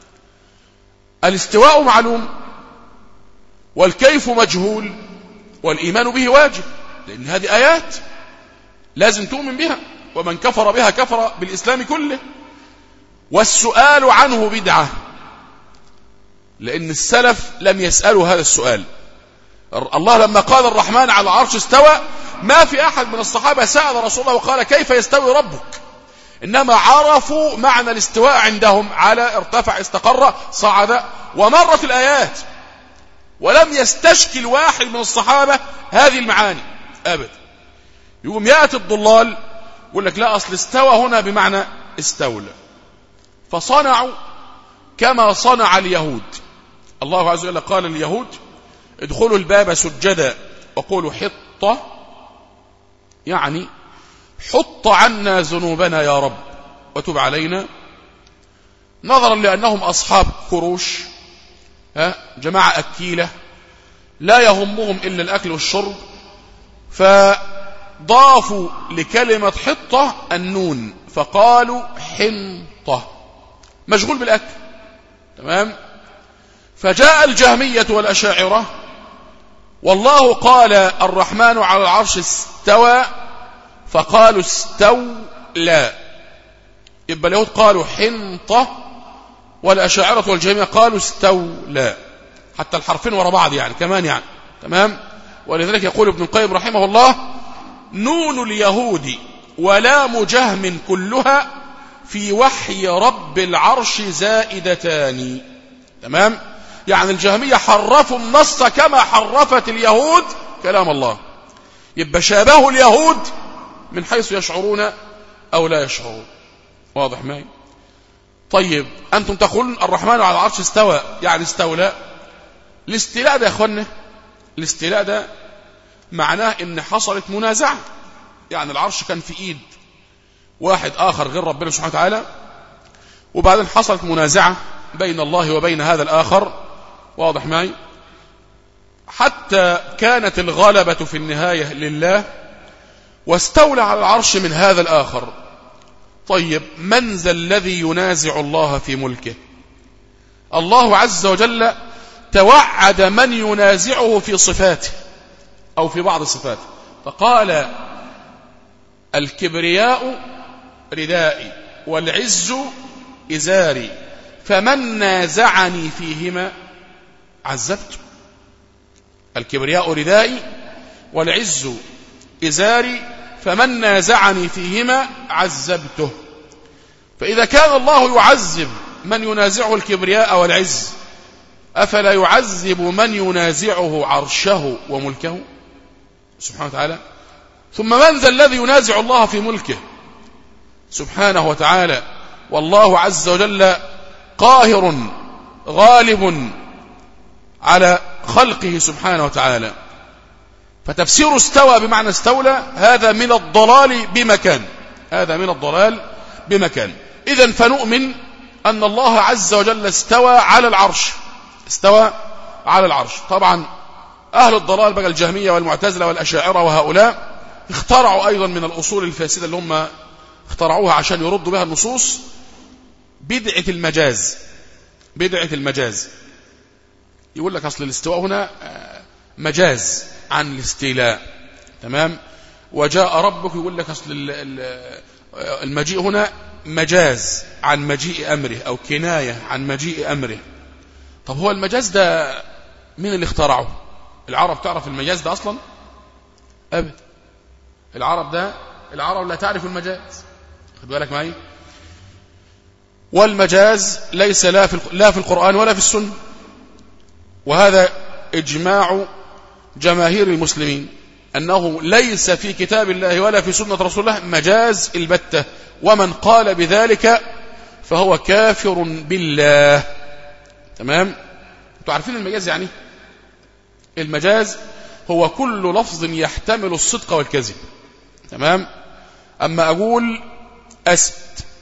الاستواء معلوم والكيف مجهول والإيمان به واجب، لأن هذه آيات لازم تؤمن بها، ومن كفر بها كفر بالإسلام كله. والسؤال عنه بدعة، لأن السلف لم يسألوا هذا السؤال. الله لما قال الرحمن على العرش استوى ما في أحد من الصحابة سأل رسول الله وقال كيف يستوي ربك، إنما عرفوا معنى الاستواء عندهم على ارتفع استقر صعد، ومرت الآيات ولم يستشكل واحد من الصحابة هذه المعاني أبدا. يقوم يأتي الضلال يقول لك لا، أصل استوى هنا بمعنى استولى، فصنعوا كما صنع اليهود. الله عز وجل قال اليهود: ادخلوا الباب سجدا وقولوا حطة، يعني حط عنا ذنوبنا يا رب وتب علينا، نظرا لأنهم أصحاب كروش، ها جماعة أكيلة لا يهمهم إلا الأكل والشرب، فضافوا لكلمة حطة النون فقالوا حنطة، مشغول بالأكل. تمام؟ فجاء الجهمية والأشاعرة والله قال الرحمن على العرش استوى فقالوا استولى، يبقى اليهود قالوا حنطة والأشاعرة والجهمية قالوا استولى، حتى الحرفين ورا بعض يعني كمان يعني. تمام؟ ولذلك يقول ابن القيم رحمه الله: نون اليهود ولام جهم كلها في وحي رب العرش زائدتان. تمام؟ يعني الجهمية حرفوا النص كما حرفت اليهود كلام الله، يبقى شابهوا اليهود من حيث يشعرون أو لا يشعرون. واضح معي؟ طيب أنتم تقولون الرحمن على العرش استوى يعني استولى. الاستيلاء ده يا أخوانا، الاستيلاء ده معناه إن حصلت منازعة، يعني العرش كان في إيد واحد آخر غير ربنا سبحانه وتعالى، وبعدين حصلت منازعة بين الله وبين هذا الآخر. واضح معي؟ حتى كانت الغلبة في النهاية لله، واستولى على العرش من هذا الآخر. طيب من ذا الذي ينازع الله في ملكه؟ الله عز وجل توعد من ينازعه في صفاته أو في بعض صفاته، فقال: الكبرياء ردائي والعز إزاري فمن نازعني فيهما عذبته. الكبرياء ردائي والعز إزاري فمن نازعني فيهما عذبته. فإذا كان الله يعذب من ينازعه الكبرياء والعز، أفلا يعذب من ينازعه عرشه وملكه سبحانه وتعالى؟ ثم من ذا الذي ينازع الله في ملكه سبحانه وتعالى؟ والله عز وجل قاهر غالب على خلقه سبحانه وتعالى. فتفسير استوى بمعنى استولى هذا من الضلال بمكان، هذا من الضلال بمكان. إذن فنؤمن أن الله عز وجل استوى على العرش، استوى على العرش. طبعا أهل الضلال بقى الجهمية والمعتزلة والأشاعرة وهؤلاء اخترعوا أيضا من الأصول الفاسدة اللي هم اخترعوها عشان يردوا بها النصوص بدعة المجاز. بدعة المجاز يقول لك أصل الاستواء هنا مجاز عن الاستيلاء، تمام؟ وجاء ربك يقول لك أصل المجيء هنا مجاز عن مجيء أمره أو كناية عن مجيء أمره. طب هو المجاز ده مين اللي اخترعه؟ العرب تعرف المجاز ده أصلا؟ أبدا. العرب ده العرب لا تعرف المجاز، خد بالك معي. والمجاز ليس لا في لا في القرآن ولا في السنة، وهذا إجماع جماهير المسلمين أنه ليس في كتاب الله ولا في سنة رسول الله مجاز البتة، ومن قال بذلك فهو كافر بالله. تمام؟ انتوا عارفين المجاز يعني؟ المجاز هو كل لفظ يحتمل الصدق والكذب. تمام؟ أما أقول أسد،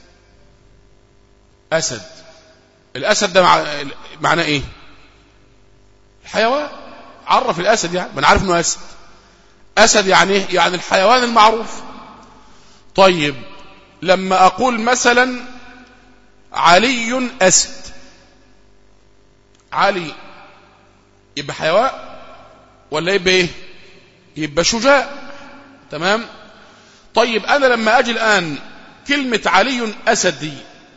أسد، الأسد ده مع... معناه إيه؟ الحيوان. عرف الأسد يعني، من عارف أنه أسد. أسد يعني إيه؟ يعني الحيوان المعروف. طيب لما أقول مثلا علي أسد، علي يبقى حيوان ولا يبقى إيه؟ يبقى شجاع. تمام؟ طيب أنا لما أجي الآن كلمة علي أسد دي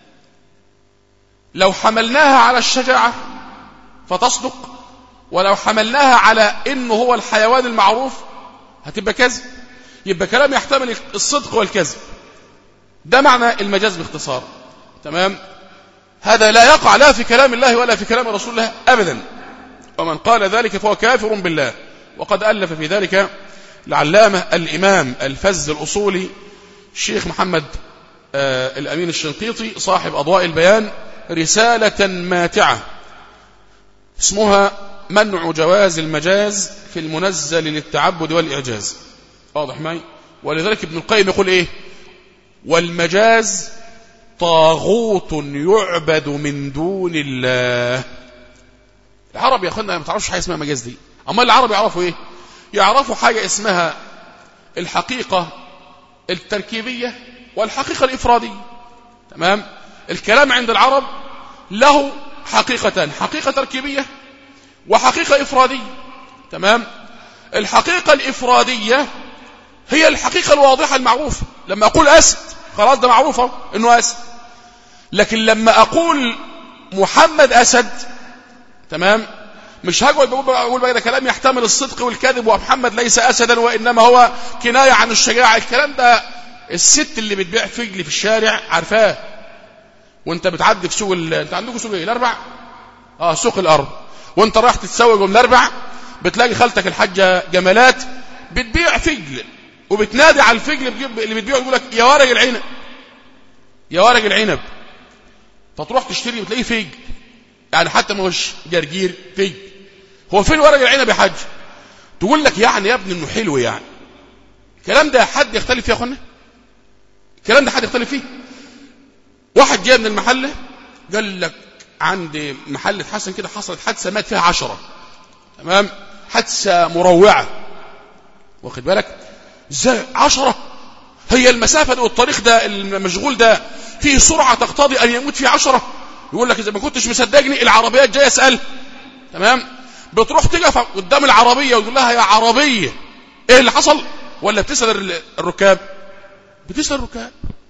لو حملناها على الشجاعة فتصدق، ولو حملناها على إنه هو الحيوان المعروف هتبقى كذب. يبقى كلام يحتمل الصدق والكذب. ده معنى المجاز باختصار. تمام؟ هذا لا يقع لا في كلام الله ولا في كلام رسول الله أبدا، ومن قال ذلك فهو كافر بالله. وقد ألف في ذلك العلامة الإمام الفز الأصولي الشيخ محمد آه الأمين الشنقيطي صاحب أضواء البيان رسالة ماتعة اسمها منع جواز المجاز في المنزل للتعبد والإعجاز. واضح معي؟ ولذلك ابن القيم يقول إيه؟ والمجاز طاغوت يعبد من دون الله. العرب يا أخوانا ما تعرفش حاجة اسمها مجاز دي. أما العرب يعرفوا إيه؟ يعرفوا حاجة اسمها الحقيقة التركيبية والحقيقة الإفرادية. تمام؟ الكلام عند العرب له حقيقتان، حقيقة تركيبية وحقيقة إفرادية. تمام؟ الحقيقة الإفرادية هي الحقيقة الواضحة المعروفة. لما أقول أسد خلاص ده معروفة إنه أسد. لكن لما أقول محمد أسد، تمام، مش هقعد بقول بقى ده كلام يحتمل الصدق والكذب ومحمد ليس أسدا وإنما هو كناية عن الشجاعة. الكلام ده الست اللي بتبيع فجل في الشارع عارفاه، وانت بتعدي في سوق ال... انت عندكم سوق ايه؟ الاربع؟ اه سوق الارض. وانت رايح تتسوق يوم الاربع بتلاقي خالتك الحاجه جمالات بتبيع فجل، وبتنادي على الفجل اللي بتبيعه يقول لك يا ورق العنب، يا ورق العنب. فتروح تشتري وتلاقيه فجل، يعني حتى ما هوش جرجير، فجل. هو فين ورق العنب يا حاج؟ تقول لك يعني يا ابني انه حلو. يعني الكلام ده حد يختلف فيه يا اخوانا؟ الكلام ده حد يختلف فيه؟ واحد جاء من المحلة قال لك عندي محلة حسن كده حصلت حادثة مات فيها عشرة. تمام؟ حادثة مروعة. واخد بالك؟ ازاي عشرة؟ هي المسافة دي والطريق ده المشغول ده فيه سرعة تقتضي أن يموت فيه عشرة؟ يقول لك إذا ما كنتش مصدقني العربيات جاية أسأل. تمام؟ بتروح تقف قدام العربية وتقول لها يا عربية إيه اللي حصل؟ ولا بتسأل الركاب؟ بتسأل الركاب.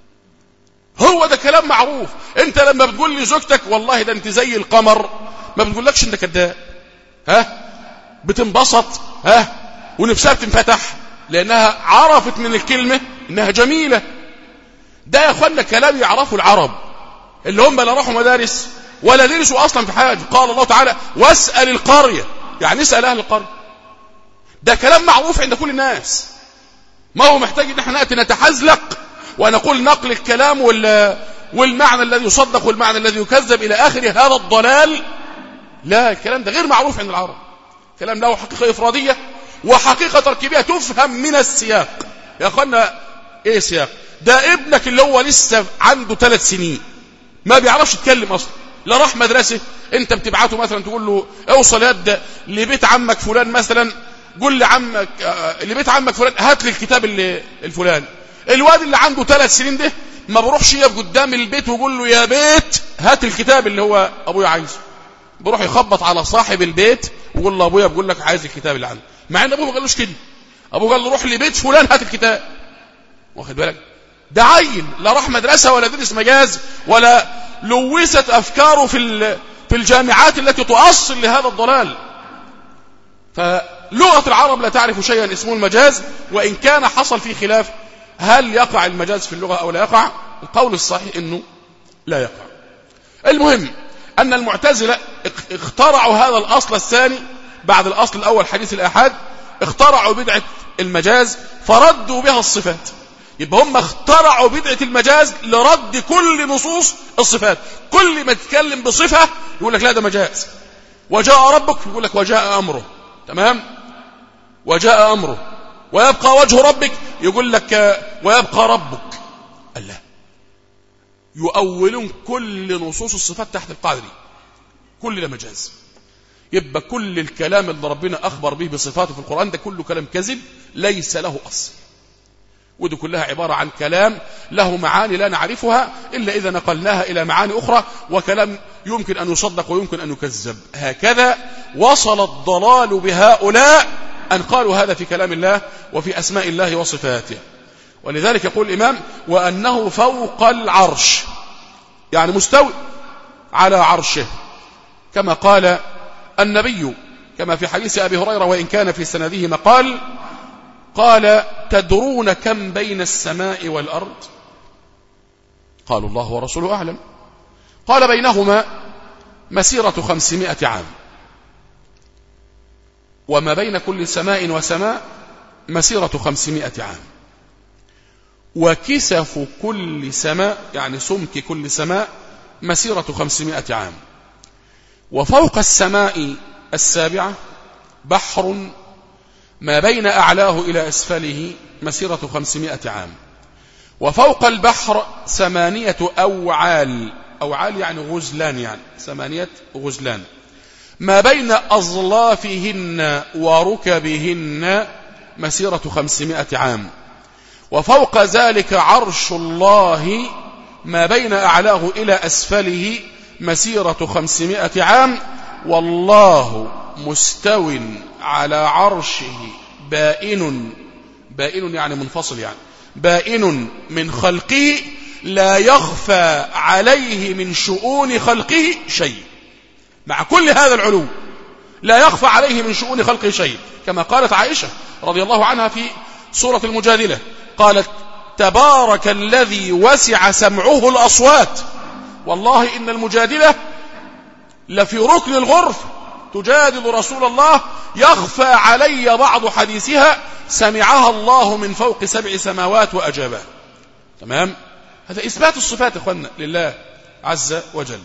هو ده كلام معروف. انت لما بتقول لي زوجتك والله ده انت زي القمر، ما بتقولكش انت كذاب، ها؟ بتنبسط، ها؟ ونفسها بتنفتح لانها عرفت من الكلمة انها جميلة. ده يا اخوانا كلام يعرفه العرب اللي هم لا راحوا مدارس ولا درسوا اصلا في حاجة. قال الله تعالى واسأل القرية، يعني اسأل اهل القرية. ده كلام معروف عند كل الناس، ما هو محتاج ان احنا نأتي نتحزلق ونقول نقل الكلام والمعنى الذي يصدق والمعنى الذي يكذب إلى آخر هذا الضلال. لا، الكلام ده غير معروف عند العرب. كلام له حقيقة إفرادية وحقيقة تركيبية تفهم من السياق. يا أخوانا إيه سياق؟ ده ابنك اللي هو لسه عنده ثلاث سنين ما بيعرفش يتكلم أصلا، لا راح مدرسة، أنت بتبعته مثلا تقول له اوصل يد لبيت عمك فلان مثلا، قول لعمك آه لبيت عمك فلان هات لي الكتاب اللي الفلان. الواد اللي عنده ثلاث سنين ده ما بروحش يقف قدام البيت ويقول له يا بيت هات الكتاب اللي هو أبويا عايزه، بروح يخبط على صاحب البيت ويقول له أبويا بقول لك عايز الكتاب اللي عنده، مع ان ابوه ما قالوش كده. ابوه قال له روح لبيت فلان هات الكتاب. واخد بالك؟ ده عين لا راح مدرسه ولا درس مجاز ولا لوثت افكاره في في الجامعات التي تؤصل لهذا الضلال. فلغه العرب لا تعرف شيئا اسمه المجاز، وان كان حصل فيه خلاف هل يقع المجاز في اللغه او لا يقع. القول الصحيح انه لا يقع. المهم ان المعتزله اخترعوا هذا الاصل الثاني بعد الأصل الأول حديث الآحاد، اخترعوا بدعة المجاز فردوا بها الصفات. يبقى هم اخترعوا بدعة المجاز لرد كل نصوص الصفات. كل ما تتكلم بصفة يقول لك لا ده مجاز. وجاء ربك يقول لك وجاء أمره، تمام، وجاء أمره. ويبقى وجه ربك يقول لك ويبقى ربك. الله، يؤولون كل نصوص الصفات تحت القاعدة دي، كل ده مجاز. يبقى كل الكلام اللي ربنا أخبر به بصفاته في القرآن ده كله كلام كذب ليس له أصل، ودي كلها عبارة عن كلام له معاني لا نعرفها إلا إذا نقلناها إلى معاني أخرى، وكلام يمكن أن يصدق ويمكن أن يكذب. هكذا وصل الضلال بهؤلاء أن قالوا هذا في كلام الله وفي أسماء الله وصفاته. ولذلك يقول الإمام وأنه فوق العرش، يعني مستوي على عرشه، كما قال النبي كما في حديث أبي هريرة وإن كان في سنده مقال، قال تدرون كم بين السماء والأرض؟ قالوا الله ورسوله أعلم. قال بينهما مسيرة خمسمائة عام، وما بين كل سماء وسماء مسيرة خمسمائة عام، وكسف كل سماء يعني سمك كل سماء مسيرة خمسمائة عام، وفوق السماء السابعة بحر ما بين أعلاه إلى أسفله مسيرة خمسمائة عام، وفوق البحر ثمانية أوعال، أوعال يعني غزلان، يعني ثمانية غزلان، ما بين أظلافهن وركبهن مسيرة خمسمائة عام، وفوق ذلك عرش الله ما بين أعلاه إلى أسفله مسيرة خمسمائة عام، والله مستو على عرشه بائن، بائن يعني منفصل، يعني بائن من خلقه لا يخفى عليه من شؤون خلقه شيء. مع كل هذا العلو لا يخفى عليه من شؤون خلقه شيء، كما قالت عائشة رضي الله عنها في سورة المجادلة، قالت تبارك الذي وسع سمعه الأصوات. والله إن المجادلة لفي ركن الغرف تجادل رسول الله يخفى علي بعض حديثها سمعها الله من فوق سبع سماوات وأجابها. تمام؟ هذا إثبات الصفات إخوانا لله عز وجل.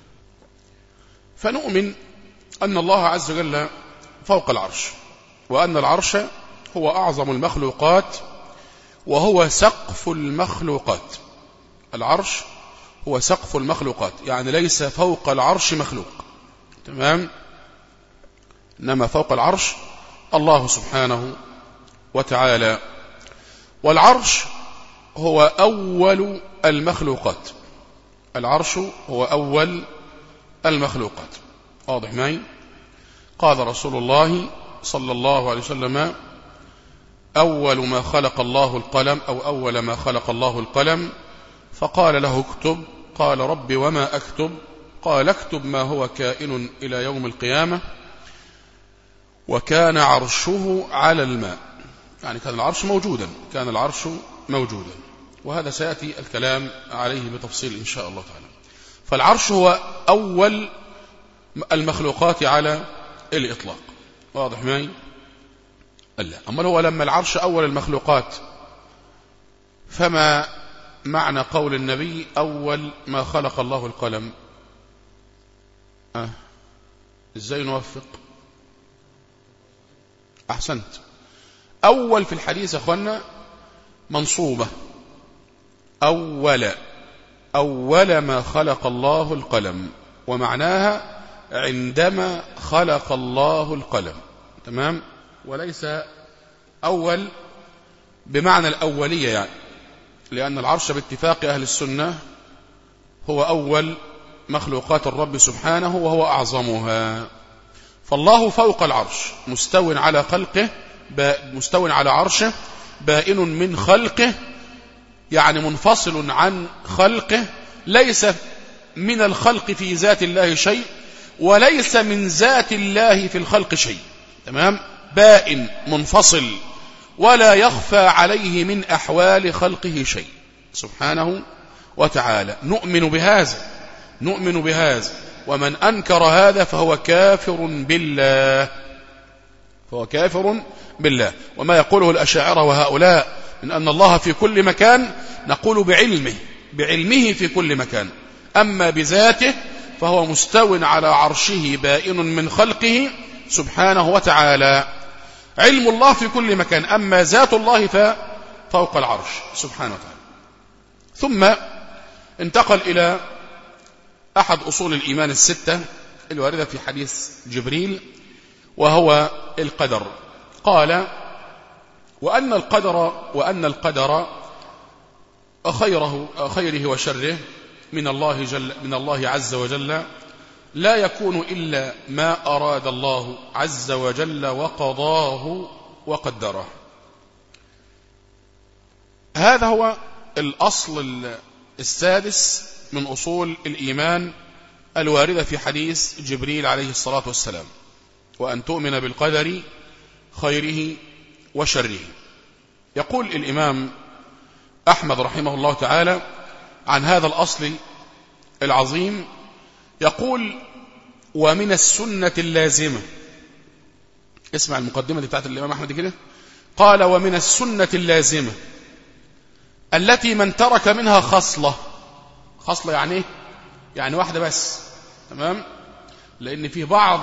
فنؤمن أن الله عز وجل فوق العرش، وأن العرش هو أعظم المخلوقات وهو سقف المخلوقات. العرش هو سقف المخلوقات، يعني ليس فوق العرش مخلوق، تمام، إنما فوق العرش الله سبحانه وتعالى. والعرش هو أول المخلوقات، العرش هو أول المخلوقات. واضح معي؟ قال رسول الله صلى الله عليه وسلم أول ما خلق الله القلم، أو أول ما خلق الله القلم، فقال له اكتب، قال رب وما أكتب؟ قال اكتب ما هو كائن إلى يوم القيامة. وكان عرشه على الماء، يعني كان العرش موجودا، كان العرش موجودا، وهذا سيأتي الكلام عليه بتفصيل إن شاء الله تعالى. فالعرش هو أول المخلوقات على الإطلاق. واضح معي؟ ألا أما هو لما العرش أول المخلوقات، فما معنى قول النبي أول ما خلق الله القلم؟ أه ازاي نوفق؟ احسنت. اول في الحديث يا اخوانا منصوبة، اول اول ما خلق الله القلم، ومعناها عندما خلق الله القلم. تمام؟ وليس اول بمعنى الاولية يعني، لان العرش باتفاق اهل السنة هو اول مخلوقات الرب سبحانه وهو اعظمها. فالله فوق العرش مستو على خلقه، مستو على عرشه، بائن من خلقه، يعني منفصل عن خلقه، ليس من الخلق في ذات الله شيء، وليس من ذات الله في الخلق شيء. تمام؟ بائن منفصل، ولا يخفى عليه من أحوال خلقه شيء سبحانه وتعالى. نؤمن بهذا، نؤمن بهذا، ومن أنكر هذا فهو كافر بالله، فهو كافر بالله. وما يقوله الأشاعرة وهؤلاء من أن الله في كل مكان، نقول بعلمه، بعلمه في كل مكان. أما بذاته فهو مستو على عرشه بائن من خلقه سبحانه وتعالى. علم الله في كل مكان، أما ذات الله ففوق العرش سبحانه وتعالى. ثم انتقل إلى أحد أصول الإيمان الستة الواردة في حديث جبريل، وهو القدر. قال: وأن القدر وأن القدر خيره خيره وشره من الله جل من الله عز وجل لا يكون إلا ما أراد الله عز وجل وقضاه وقدره. هذا هو الأصل السادس من أصول الإيمان الواردة في حديث جبريل عليه الصلاة والسلام، وأن تؤمن بالقدر خيره وشره. يقول الإمام أحمد رحمه الله تعالى عن هذا الأصل العظيم، يقول: ومن السنة اللازمة. اسمع المقدمة دي بتاعت الإمام أحمد كده. قال: ومن السنة اللازمة التي من ترك منها خصلة. خصلة يعني ايه؟ يعني واحدة بس. تمام؟ لأن في بعض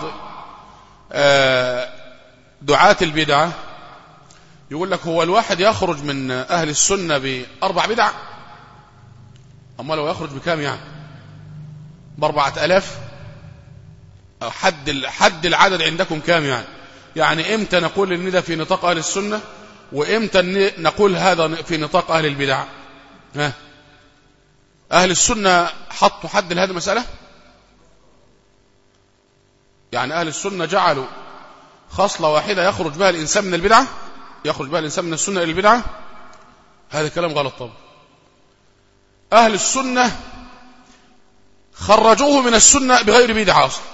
دعاة البدعة يقول لك هو الواحد يخرج من أهل السنة بأربع بدع، أما لو يخرج بكام يعني؟ بأربعة ألاف؟ أو حد حد العدد عندكم كام يعني؟ يعني إمتى نقول إن ده في نطاق أهل السنة، وإمتى نقول هذا في نطاق أهل البدع؟ ها؟ أهل السنة حطوا حد لهذه المسألة؟ يعني أهل السنة جعلوا خصلة واحدة يخرج بها الإنسان من البدعة، يخرج بها الإنسان من السنة إلى البدعة؟ هذا كلام غلط طبعا. أهل السنة خرجوه من السنة بغير بدعة أصلا،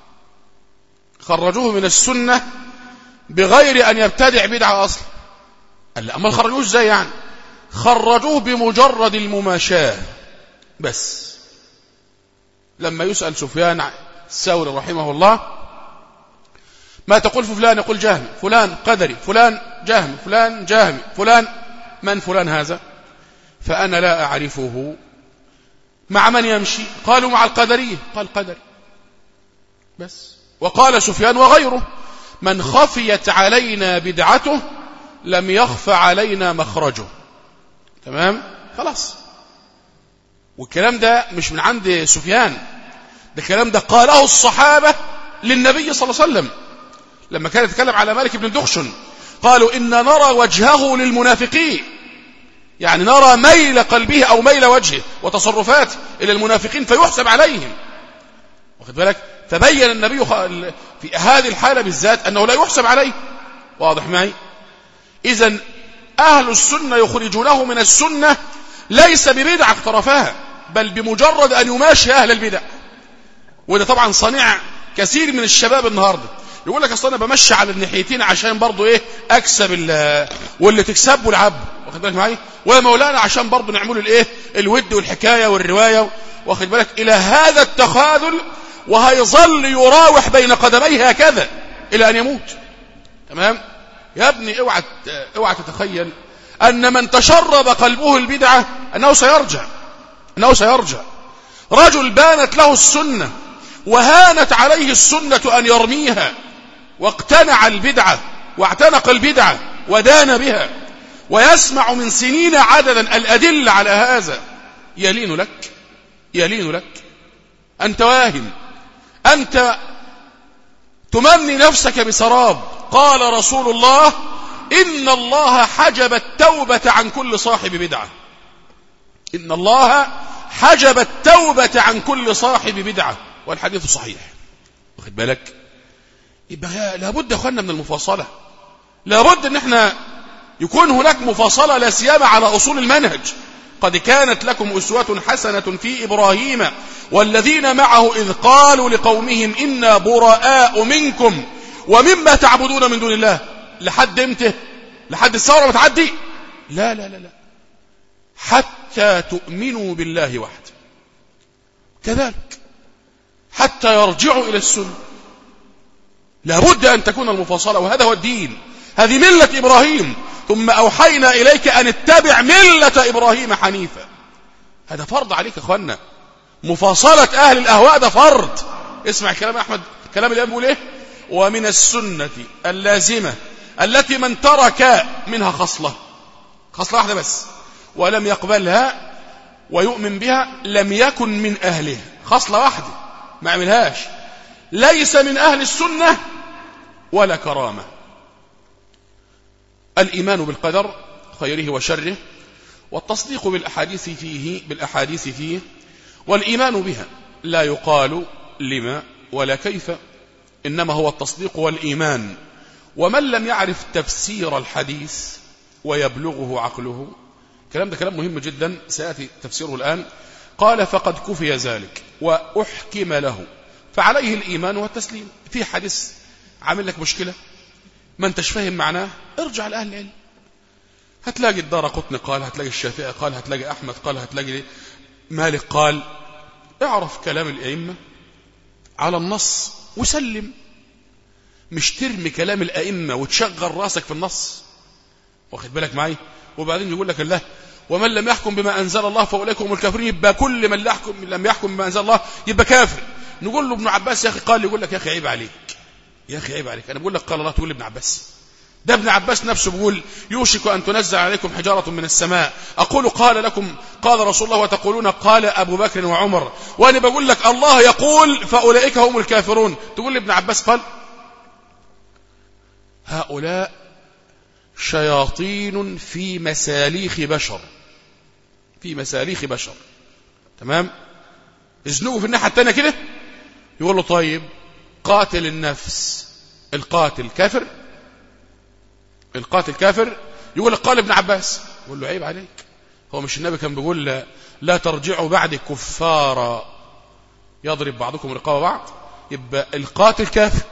خرجوه من السنة بغير أن يبتدع بدعة أصلا. قال لا، أما خرجوه إزاي يعني؟ خرجوه بمجرد المماشاة بس. لما يسأل سفيان الثوري رحمه الله: ما تقول في فلان؟ يقول جهمي، فلان قدري، فلان جهمي، فلان جهمي، فلان. من فلان هذا؟ فأنا لا أعرفه. مع من يمشي؟ قالوا مع القدرية. قال قدري بس. وقال سفيان وغيره: من خفيت علينا بدعته لم يخف علينا مخرجه. تمام؟ خلاص. والكلام ده مش من عند سفيان، ده الكلام ده قاله الصحابة للنبي صلى الله عليه وسلم لما كان يتكلم على مالك بن الدخشن. قالوا: إن نرى وجهه للمنافقين، يعني نرى ميل قلبه أو ميل وجهه وتصرفاته إلى المنافقين فيحسب عليهم. واخد بالك؟ فبين النبي في هذه الحالة بالذات أنه لا يحسب عليه. واضح معي؟ إذن أهل السنة يخرجونه من السنة ليس ببدعة اقترفها، بل بمجرد أن يماشي أهل البدع. وده طبعا صنيع كثير من الشباب النهاردة، يقول لك: أصلا أنا بمشي على الناحيتين عشان برضو إيه أكسب واللي تكسبه العب. واخد بالك معي؟ ويا مولانا عشان برضو نعمل الإيه الود والحكاية والرواية. واخد بالك؟ إلى هذا التخاذل، وهيظل يراوح بين قدميه هكذا إلى أن يموت. تمام؟ يا ابني اوعى اوعى تتخيل أن من تشرب قلبه البدعة أنه سيرجع، أنه سيرجع. رجل بانت له السنة وهانت عليه السنة أن يرميها، واقتنع البدعة واعتنق البدعة ودان بها، ويسمع من سنين عددا الأدلة على هذا، يلين لك يلين لك أنت واهم، أنت تمني نفسك بسراب. قال رسول الله: إن الله حجب التوبة عن كل صاحب بدعة. إن الله حجب التوبة عن كل صاحب بدعة، والحديث صحيح. واخد بالك؟ يبقى لابد يا أخوانا من المفاصلة، لابد أن احنا يكون هناك مفاصلة، لا سيما على أصول المنهج. قد كانت لكم أسوة حسنة في إبراهيم والذين معه إذ قالوا لقومهم إنا براء منكم ومما تعبدون من دون الله. لحد امتى؟ لحد الثورة متعدي؟ لا لا لا لا، حتى تؤمنوا بالله وحده، كذلك حتى يرجعوا إلى السنة. لابد أن تكون المفاصلة، وهذا هو الدين، هذه ملة إبراهيم. ثم أوحينا إليك أن اتبع ملة إبراهيم حنيفا. هذا فرض عليك يا أخوانا، مفاصلة أهل الأهواء ده فرض. اسمع كلام أحمد، كلام الإمام بيقول إيه؟ ومن السنة اللازمة التي من ترك منها خصلة، خصلة واحدة بس، ولم يقبلها ويؤمن بها لم يكن من أهلها. خصلة واحدة ما عملهاش، ليس من أهل السنة ولا كرامة. الإيمان بالقدر خيره وشره، والتصديق بالأحاديث فيه بالأحاديث فيه والإيمان بها. لا يقال لما ولا كيف، إنما هو التصديق والإيمان. ومن لم يعرف تفسير الحديث ويبلغه عقله، الكلام ده كلام مهم جدا سيأتي تفسيره الآن. قال: فقد كفي ذلك وأحكم له، فعليه الإيمان والتسليم. في حديث عامل لك مشكلة ما انتش فاهم معناه، ارجع لأهل العلم، هتلاقي الدارقطني قال، هتلاقي الشافعي قال، هتلاقي أحمد قال، هتلاقي مالك قال. اعرف كلام الأئمة على النص وسلم، مش ترمي كلام الأئمة وتشغل راسك في النص. واخد بالك معي؟ وبعدين يقول لك الله ومن لم يحكم بما أنزل الله فأولئك هم الكافرون، يبقى كل من لم يحكم بما أنزل الله يبقى كافر. نقول له ابن عباس يا أخي قال، يقول لك يا أخي عيب عليك، يا أخي عيب عليك، أنا بقول لك قال الله تقول ابن عباس. ده ابن عباس نفسه بيقول: يوشك أن تنزل عليكم حجارة من السماء، أقول قال لكم قال رسول الله وتقولون قال أبو بكر وعمر، وأنا بقول لك الله يقول فأولئك هم الكافرون، تقول لي ابن عباس قال. هؤلاء شياطين في مساليخ بشر، في مساليخ بشر، تمام؟ ازنقوا في الناحية التانية كده، يقول له طيب قاتل النفس، القاتل كافر، القاتل كافر، يقول لك قال ابن عباس. يقول له عيب عليك، هو مش النبي كان بيقول لا, لا ترجعوا بعد كفارا يضرب بعضكم رقاب بعض؟ يبقى القاتل كافر.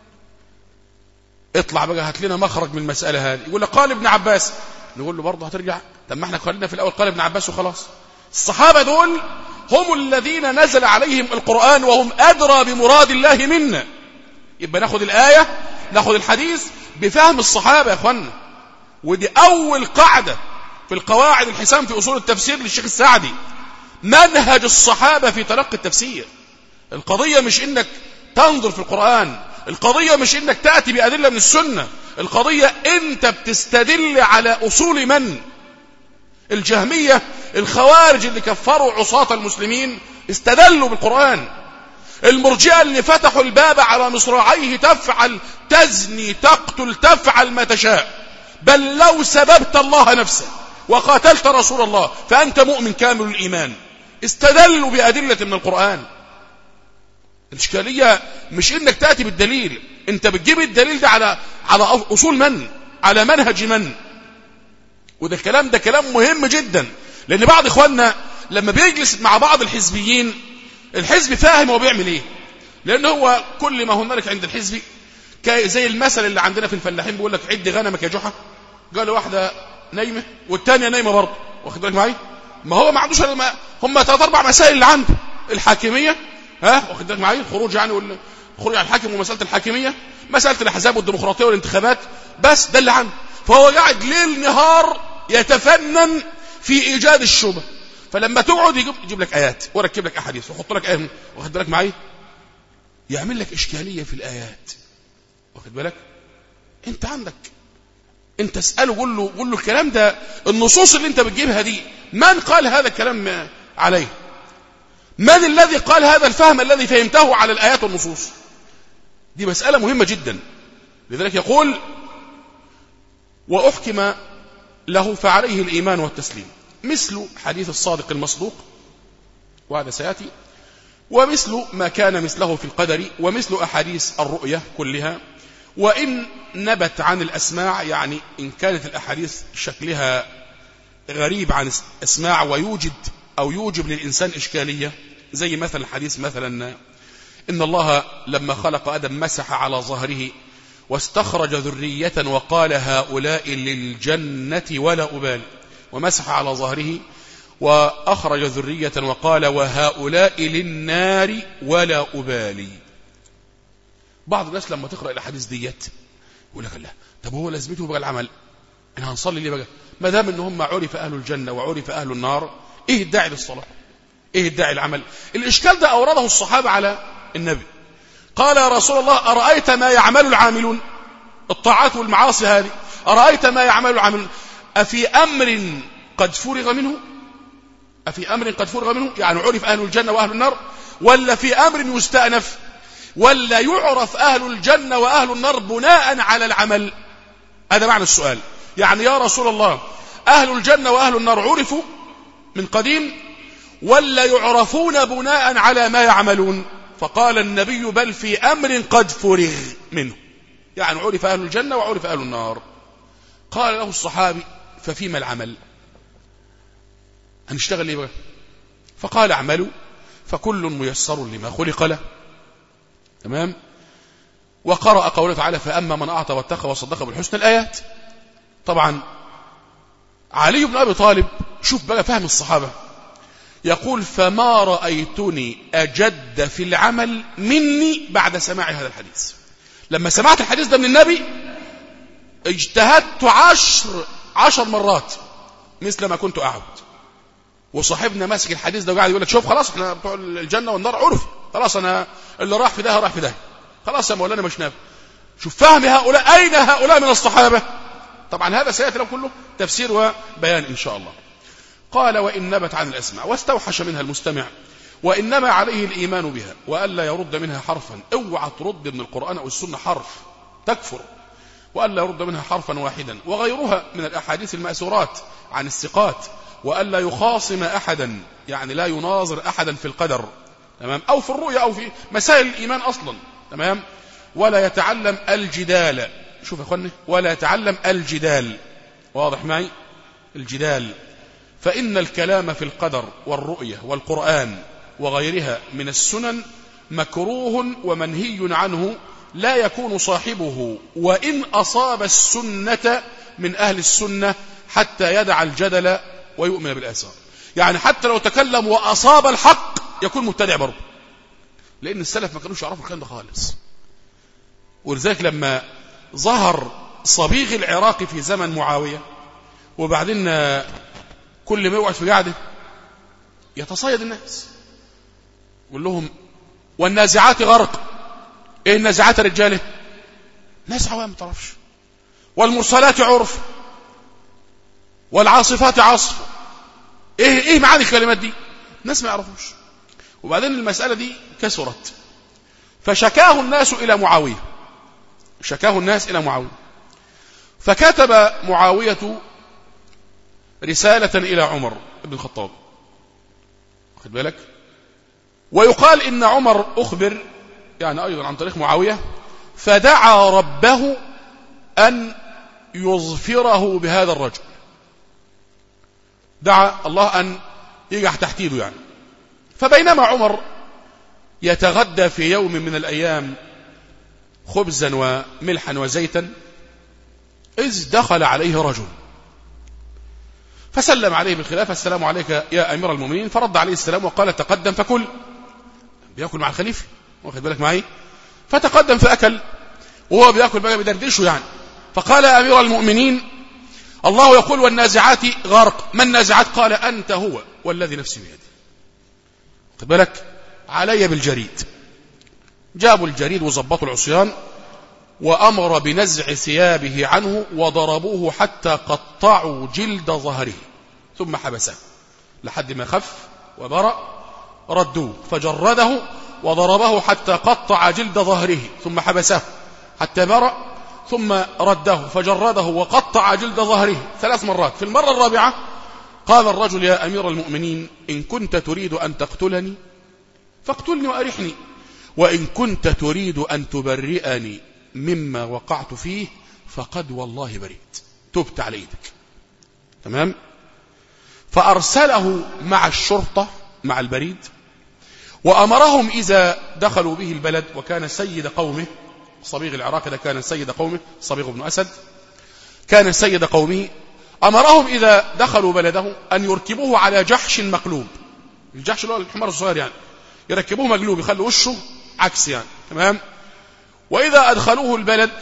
اطلع بقى هات لنا مخرج من المسألة هذه. يقول لك قال ابن عباس، نقول له برضه هترجع؟ طب ما احنا قلنا في الأول قال ابن عباس وخلاص. الصحابة دول هم الذين نزل عليهم القرآن وهم أدرى بمراد الله منا. يبقى ناخد الآية ناخد الحديث بفهم الصحابة يا أخوانا. ودي أول قاعدة في القواعد الحسام في أصول التفسير للشيخ السعدي، منهج الصحابة في تلقي التفسير. القضية مش إنك تنظر في القرآن، القضية مش إنك تأتي بأدلة من السنة، القضية أنت بتستدل على أصول من؟ الجهمية الخوارج اللي كفروا عصاة المسلمين استدلوا بالقرآن. المرجئة اللي فتحوا الباب على مصراعيه تفعل تزني تقتل تفعل ما تشاء، بل لو سببت الله نفسه وقاتلت رسول الله فأنت مؤمن كامل الإيمان، استدلوا بأدلة من القرآن. الإشكالية مش إنك تأتي بالدليل، أنت بتجيب الدليل ده على على أصول من؟ على منهج من؟ وده الكلام ده كلام مهم جدا، لأن بعض إخواننا لما بيجلس مع بعض الحزبيين، الحزب فاهم هو بيعمل إيه، لأن هو كل ما هنالك عند الحزب زي المثل اللي عندنا في الفلاحين بيقول لك عد غنمك يا جحا، قال له واحدة نايمة والتانية نايمة برضه، واخد بالك معي؟ ما هو ما عندوش هم ثلاث أربع مسائل اللي عنده، الحاكمية، ها واخد بالك معي؟ الخروج يعني والخروج على الحاكم ومسألة الحاكمية، مسألة الأحزاب والديمقراطية والانتخابات، بس ده اللي عنده. فهو قاعد ليل نهار يتفنن في إيجاد الشبه، فلما تقعد يجيب, يجيب لك آيات وركب لك أحاديث ويحط لك آيات، واخد بالك معي؟ يعمل لك إشكالية في الآيات، واخد بالك؟ انت عندك، انت اسأله قول له قول له الكلام ده، النصوص اللي انت بتجيبها دي من قال هذا الكلام عليه؟ من الذي قال هذا الفهم الذي فهمته على الآيات والنصوص؟ دي مسألة مهمة جدا. لذلك يقول وأحكم له فعليه الإيمان والتسليم، مثل حديث الصادق المصدوق، وهذا سيأتي، ومثل ما كان مثله في القدر، ومثل أحاديث الرؤية كلها. وإن نبت عن الأسماع، يعني إن كانت الأحاديث شكلها غريب عن الأسماع ويوجد أو يوجب للإنسان إشكالية، زي مثلا الحديث مثلا إن الله لما خلق آدم مسح على ظهره واستخرج ذرية وقال هؤلاء للجنة ولا أبالي، ومسح على ظهره وأخرج ذرية وقال وهؤلاء للنار ولا أبالي. بعض الناس لما تقرأ الأحاديث ديت يقول لك لا، طب هو لازمته بقى العمل، احنا هنصلي ليه بقى ما دام ان هم عرف أهل الجنة وعرف أهل النار؟ ايه الداعي للصلاة؟ ايه الداعي العمل؟ الإشكال ده أورده الصحابة على النبي، قال يا رسول الله أرأيت ما يعمل العاملون، الطاعات والمعاصي هذه، أرأيت ما يعمل العاملون أفي أمر قد فرغ منه؟ أفي أمر قد فرغ منه يعني عرف أهل الجنة وأهل النار، ولا في أمر يستأنف، ولا يعرف أهل الجنة وأهل النار بناء على العمل؟ هذا معنى السؤال. يعني يا رسول الله أهل الجنة وأهل النار عرفوا من قديم، ولا يعرفون بناء على ما يعملون؟ فقال النبي بل في أمر قد فرغ منه، يعني عرف أهل الجنة وعرف أهل النار. قال له الصحابي ففيما العمل؟ هنشتغل ليه بقى؟ فقال اعملوا فكل ميسر لما خلق له. تمام. وقرأ قوله تعالى فأما من أعطى واتقى وصدق بالحسنى، الآيات. طبعا علي بن أبي طالب، شوف بقى فهم الصحابة، يقول فما رأيتني أجد في العمل مني بعد سماع هذا الحديث. لما سمعت الحديث ده من النبي اجتهدت عشر عشر مرات مثل ما كنت أعود. وصاحبنا ماسك الحديث ده وقاعد يقول لك شوف خلاص احنا بتوع الجنة والنار عرف، خلاص انا اللي راح في ده راح في ده، خلاص يا مولانا مش نافع. شوف فهم هؤلاء، أين هؤلاء من الصحابة؟ طبعا هذا سيأتي له كله تفسير وبيان إن شاء الله. قال وإن نبت عن الأسماع واستوحش منها المستمع وإنما عليه الإيمان بها وألا يرد منها حرفا. اوعى ترد من القرآن أو السنة حرف تكفر، وألا يرد منها حرفا واحدا، وغيرها من الأحاديث المأثورات عن الثقات، وألا يخاصم أحدا، يعني لا يناظر أحدا في القدر، تمام، أو في الرؤيا أو في مسائل الإيمان أصلا، تمام. ولا يتعلم الجدال، شوف يا أخواني، ولا يتعلم الجدال، واضح معي؟ الجدال، فإن الكلام في القدر والرؤية والقرآن وغيرها من السنن مكروه ومنهي عنه، لا يكون صاحبه وإن أصاب السنة من أهل السنة حتى يدع الجدل ويؤمن بالآثار. يعني حتى لو تكلم وأصاب الحق يكون مبتدع برضه، لأن السلف ما كانوش يعرفوا الكلام ده خالص. ولذلك لما ظهر صبيغ العراقي في زمن معاوية، وبعدين كل ما يقعد في قاعدة يتصيد الناس يقول لهم والنازعات غرق. ايه النازعات يا رجاله؟ ناس عوام ما تعرفش. والمرسلات عرف، والعاصفات عصف. ايه ايه معاني الكلمات دي؟ ناس ما يعرفوش. وبعدين المسألة دي كسرت، فشكاه الناس إلى معاوية، شكاه الناس إلى معاوية، فكتب معاوية رسالة إلى عمر بن الخطاب، خد بالك. ويقال إن عمر أخبر يعني أيضا عن طريق معاوية، فدعا ربه أن يظفره بهذا الرجل، دعا الله أن يجح تحت ايده يعني. فبينما عمر يتغدى في يوم من الأيام خبزا وملحا وزيتا، إذ دخل عليه رجل فسلم عليه بالخلافة، السلام عليك يا أمير المؤمنين، فرد عليه السلام وقال تقدم فكل. بيأكل مع الخليفة، واخد بالك معي؟ فتقدم فأكل، وهو بيأكل بقى بدردشه يعني. فقال يا أمير المؤمنين الله يقول والنازعات غرق، ما النازعات؟ قال أنت هو والذي نفسي بيده، واخد بالك؟ علي بالجريد، جابوا الجريد وزبطوا العصيان، وأمر بنزع ثيابه عنه وضربوه حتى قطعوا جلد ظهره، ثم حبسه لحد ما خف وبرأ، ردوه فجرده وضربه حتى قطع جلد ظهره، ثم حبسه حتى برأ، ثم رده فجرده وقطع جلد ظهره ثلاث مرات. في المرة الرابعة قال الرجل: يا أمير المؤمنين، إن كنت تريد أن تقتلني فاقتلني وأرحني، وإن كنت تريد أن تبرئني مما وقعت فيه فقد والله بريت، تبت على يدك. تمام. فأرسله مع الشرطة مع البريد، وأمرهم إذا دخلوا به البلد، وكان سيد قومه صبيغ العراق، ده كان سيد قومه صبيغ بن أسد كان سيد قومه، أمرهم إذا دخلوا بلده أن يركبوه على جحش مقلوب. الجحش اللي هو الحمار الصغير يعني، يركبوه مقلوب، يخلوا وشه عكس يعني. تمام. وإذا أدخلوه البلد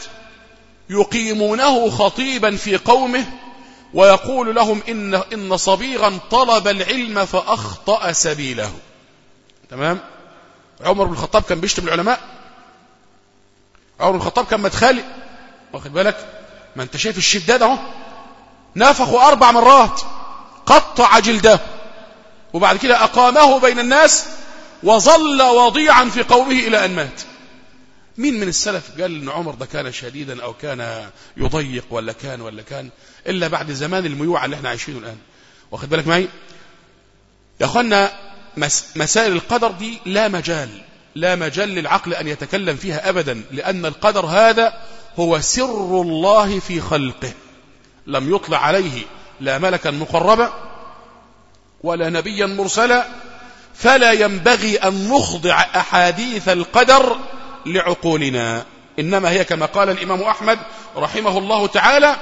يقيمونه خطيبا في قومه، ويقول لهم إن, إن صبيغا طلب العلم فأخطأ سبيله. تمام. عمر بن الخطاب كان بيشتم العلماء، عمر بن الخطاب كان مدخلي، واخد بالك؟ ما انت شايف الشداد اهو، نافخوا أربع مرات، قطع جلده، وبعد كده أقامه بين الناس وظل وضيعا في قومه إلى أن مات. مين من السلف قال إن عمر ده كان شديدا أو كان يضيق ولا كان ولا كان، إلا بعد زمان الميوعة اللي احنا عايشينه الآن. واخد بالك معي يا أخوانا؟ مسائل القدر دي لا مجال لا مجال للعقل أن يتكلم فيها أبدا، لأن القدر هذا هو سر الله في خلقه، لم يطلع عليه لا ملكا مقربا ولا نبيا مرسلا، فلا ينبغي أن نخضع أحاديث القدر لعقولنا، إنما هي كما قال الإمام أحمد رحمه الله تعالى: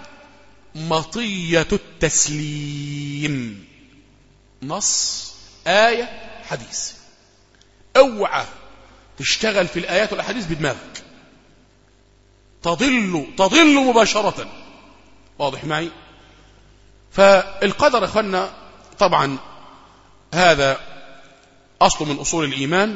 مطية التسليم، نص آية حديث. اوعى تشتغل في الآيات والأحاديث بدماغك، تضل تضل مباشرة. واضح معي؟ فالقدر أخوانا طبعا هذا أصل من أصول الإيمان.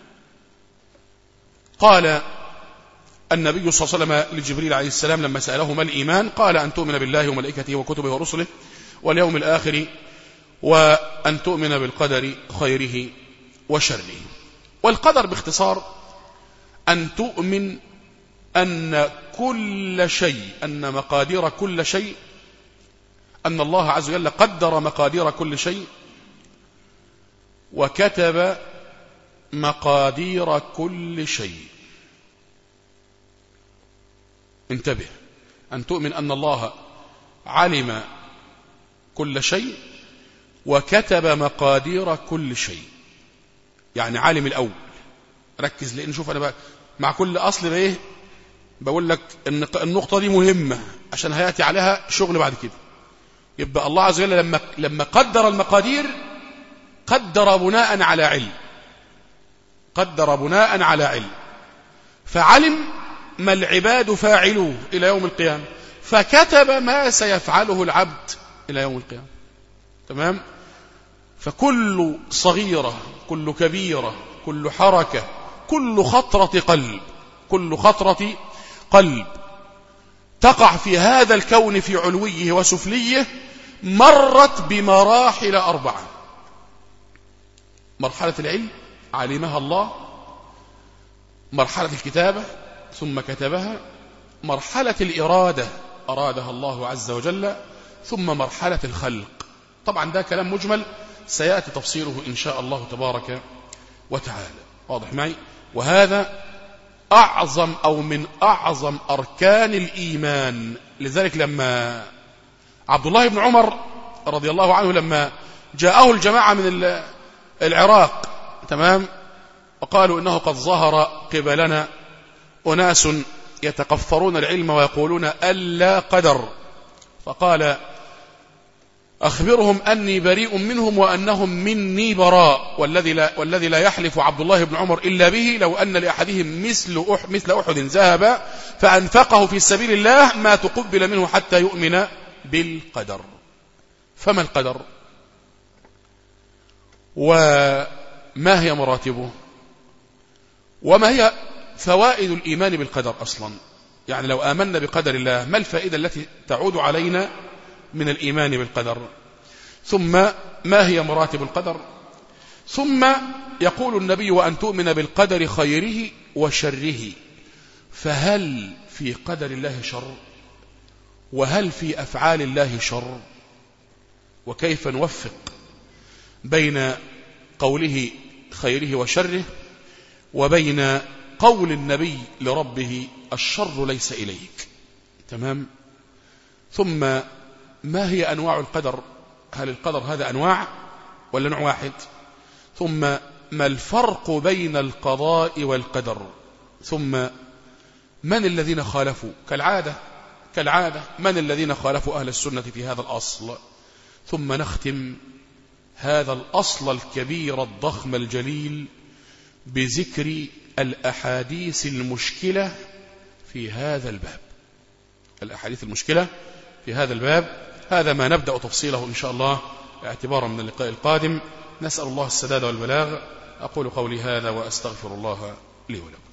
قال النبي صلى الله عليه وسلم لجبريل عليه السلام لما سأله ما الإيمان، قال: أن تؤمن بالله وملائكته وكتبه ورسله واليوم الآخر، وأن تؤمن بالقدر خيره وشره. والقدر باختصار أن تؤمن أن كل شيء، أن مقادير كل شيء، أن الله عز وجل قدر مقادير كل شيء وكتب مقادير كل شيء. انتبه، أن تؤمن أن الله علم كل شيء وكتب مقادير كل شيء. يعني عالم الأول، ركز لأن شوف أنا بقى مع كل أصل بإيه بقول لك إن النقطة دي مهمة عشان هيأتي عليها شغل بعد كده. يبقى الله عز وجل لما لما قدر المقادير قدر بناء على علم، قدر بناء على علم، فعلم ما العباد فاعلوه إلى يوم القيامة، فكتب ما سيفعله العبد إلى يوم القيامة. تمام؟ فكل صغيرة، كل كبيرة، كل حركة، كل خطرة قلب، كل خطرة قلب تقع في هذا الكون في علويه وسفليه مرت بمراحل أربعة: مرحلة العلم علمها الله، مرحلة الكتابة ثم كتبها، مرحلة الإرادة أرادها الله عز وجل، ثم مرحلة الخلق. طبعا ده كلام مجمل سيأتي تفصيله إن شاء الله تبارك وتعالى. واضح معي؟ وهذا أعظم أو من أعظم أركان الإيمان. لذلك لما عبد الله بن عمر رضي الله عنه لما جاءه الجماعة من العراق، تمام، وقالوا إنه قد ظهر قبلنا أناس يتقفرون العلم ويقولون ألا قدر، فقال: أخبرهم أني بريء منهم وأنهم مني براء، والذي لا, والذي لا يحلف عبد الله بن عمر إلا به لو أن لأحدهم مثل, أح مثل أحد ذهب فأنفقه في سبيل الله ما تقبل منه حتى يؤمن بالقدر. فما القدر وما هي مراتبه وما هي فوائد الإيمان بالقدر أصلا؟ يعني لو آمنا بقدر الله ما الفائدة التي تعود علينا من الإيمان بالقدر؟ ثم ما هي مراتب القدر؟ ثم يقول النبي وأن تؤمن بالقدر خيره وشره، فهل في قدر الله شر؟ وهل في أفعال الله شر؟ وكيف نوفق بين قوله خيره وشره وبين قول النبي لربه الشر ليس إليك؟ تمام. ثم ما هي أنواع القدر؟ هل القدر هذا أنواع ولا نوع واحد؟ ثم ما الفرق بين القضاء والقدر؟ ثم من الذين خالفوا كالعادة كالعادة من الذين خالفوا أهل السنة في هذا الأصل؟ ثم نختم هذا الأصل الكبير الضخم الجليل بذكر الأحاديث المشكلة في هذا الباب. الأحاديث المشكلة في هذا الباب هذا ما نبدأ تفصيله إن شاء الله اعتبارا من اللقاء القادم. نسأل الله السداد والبلاغ. أقول قولي هذا وأستغفر الله لي ولكم.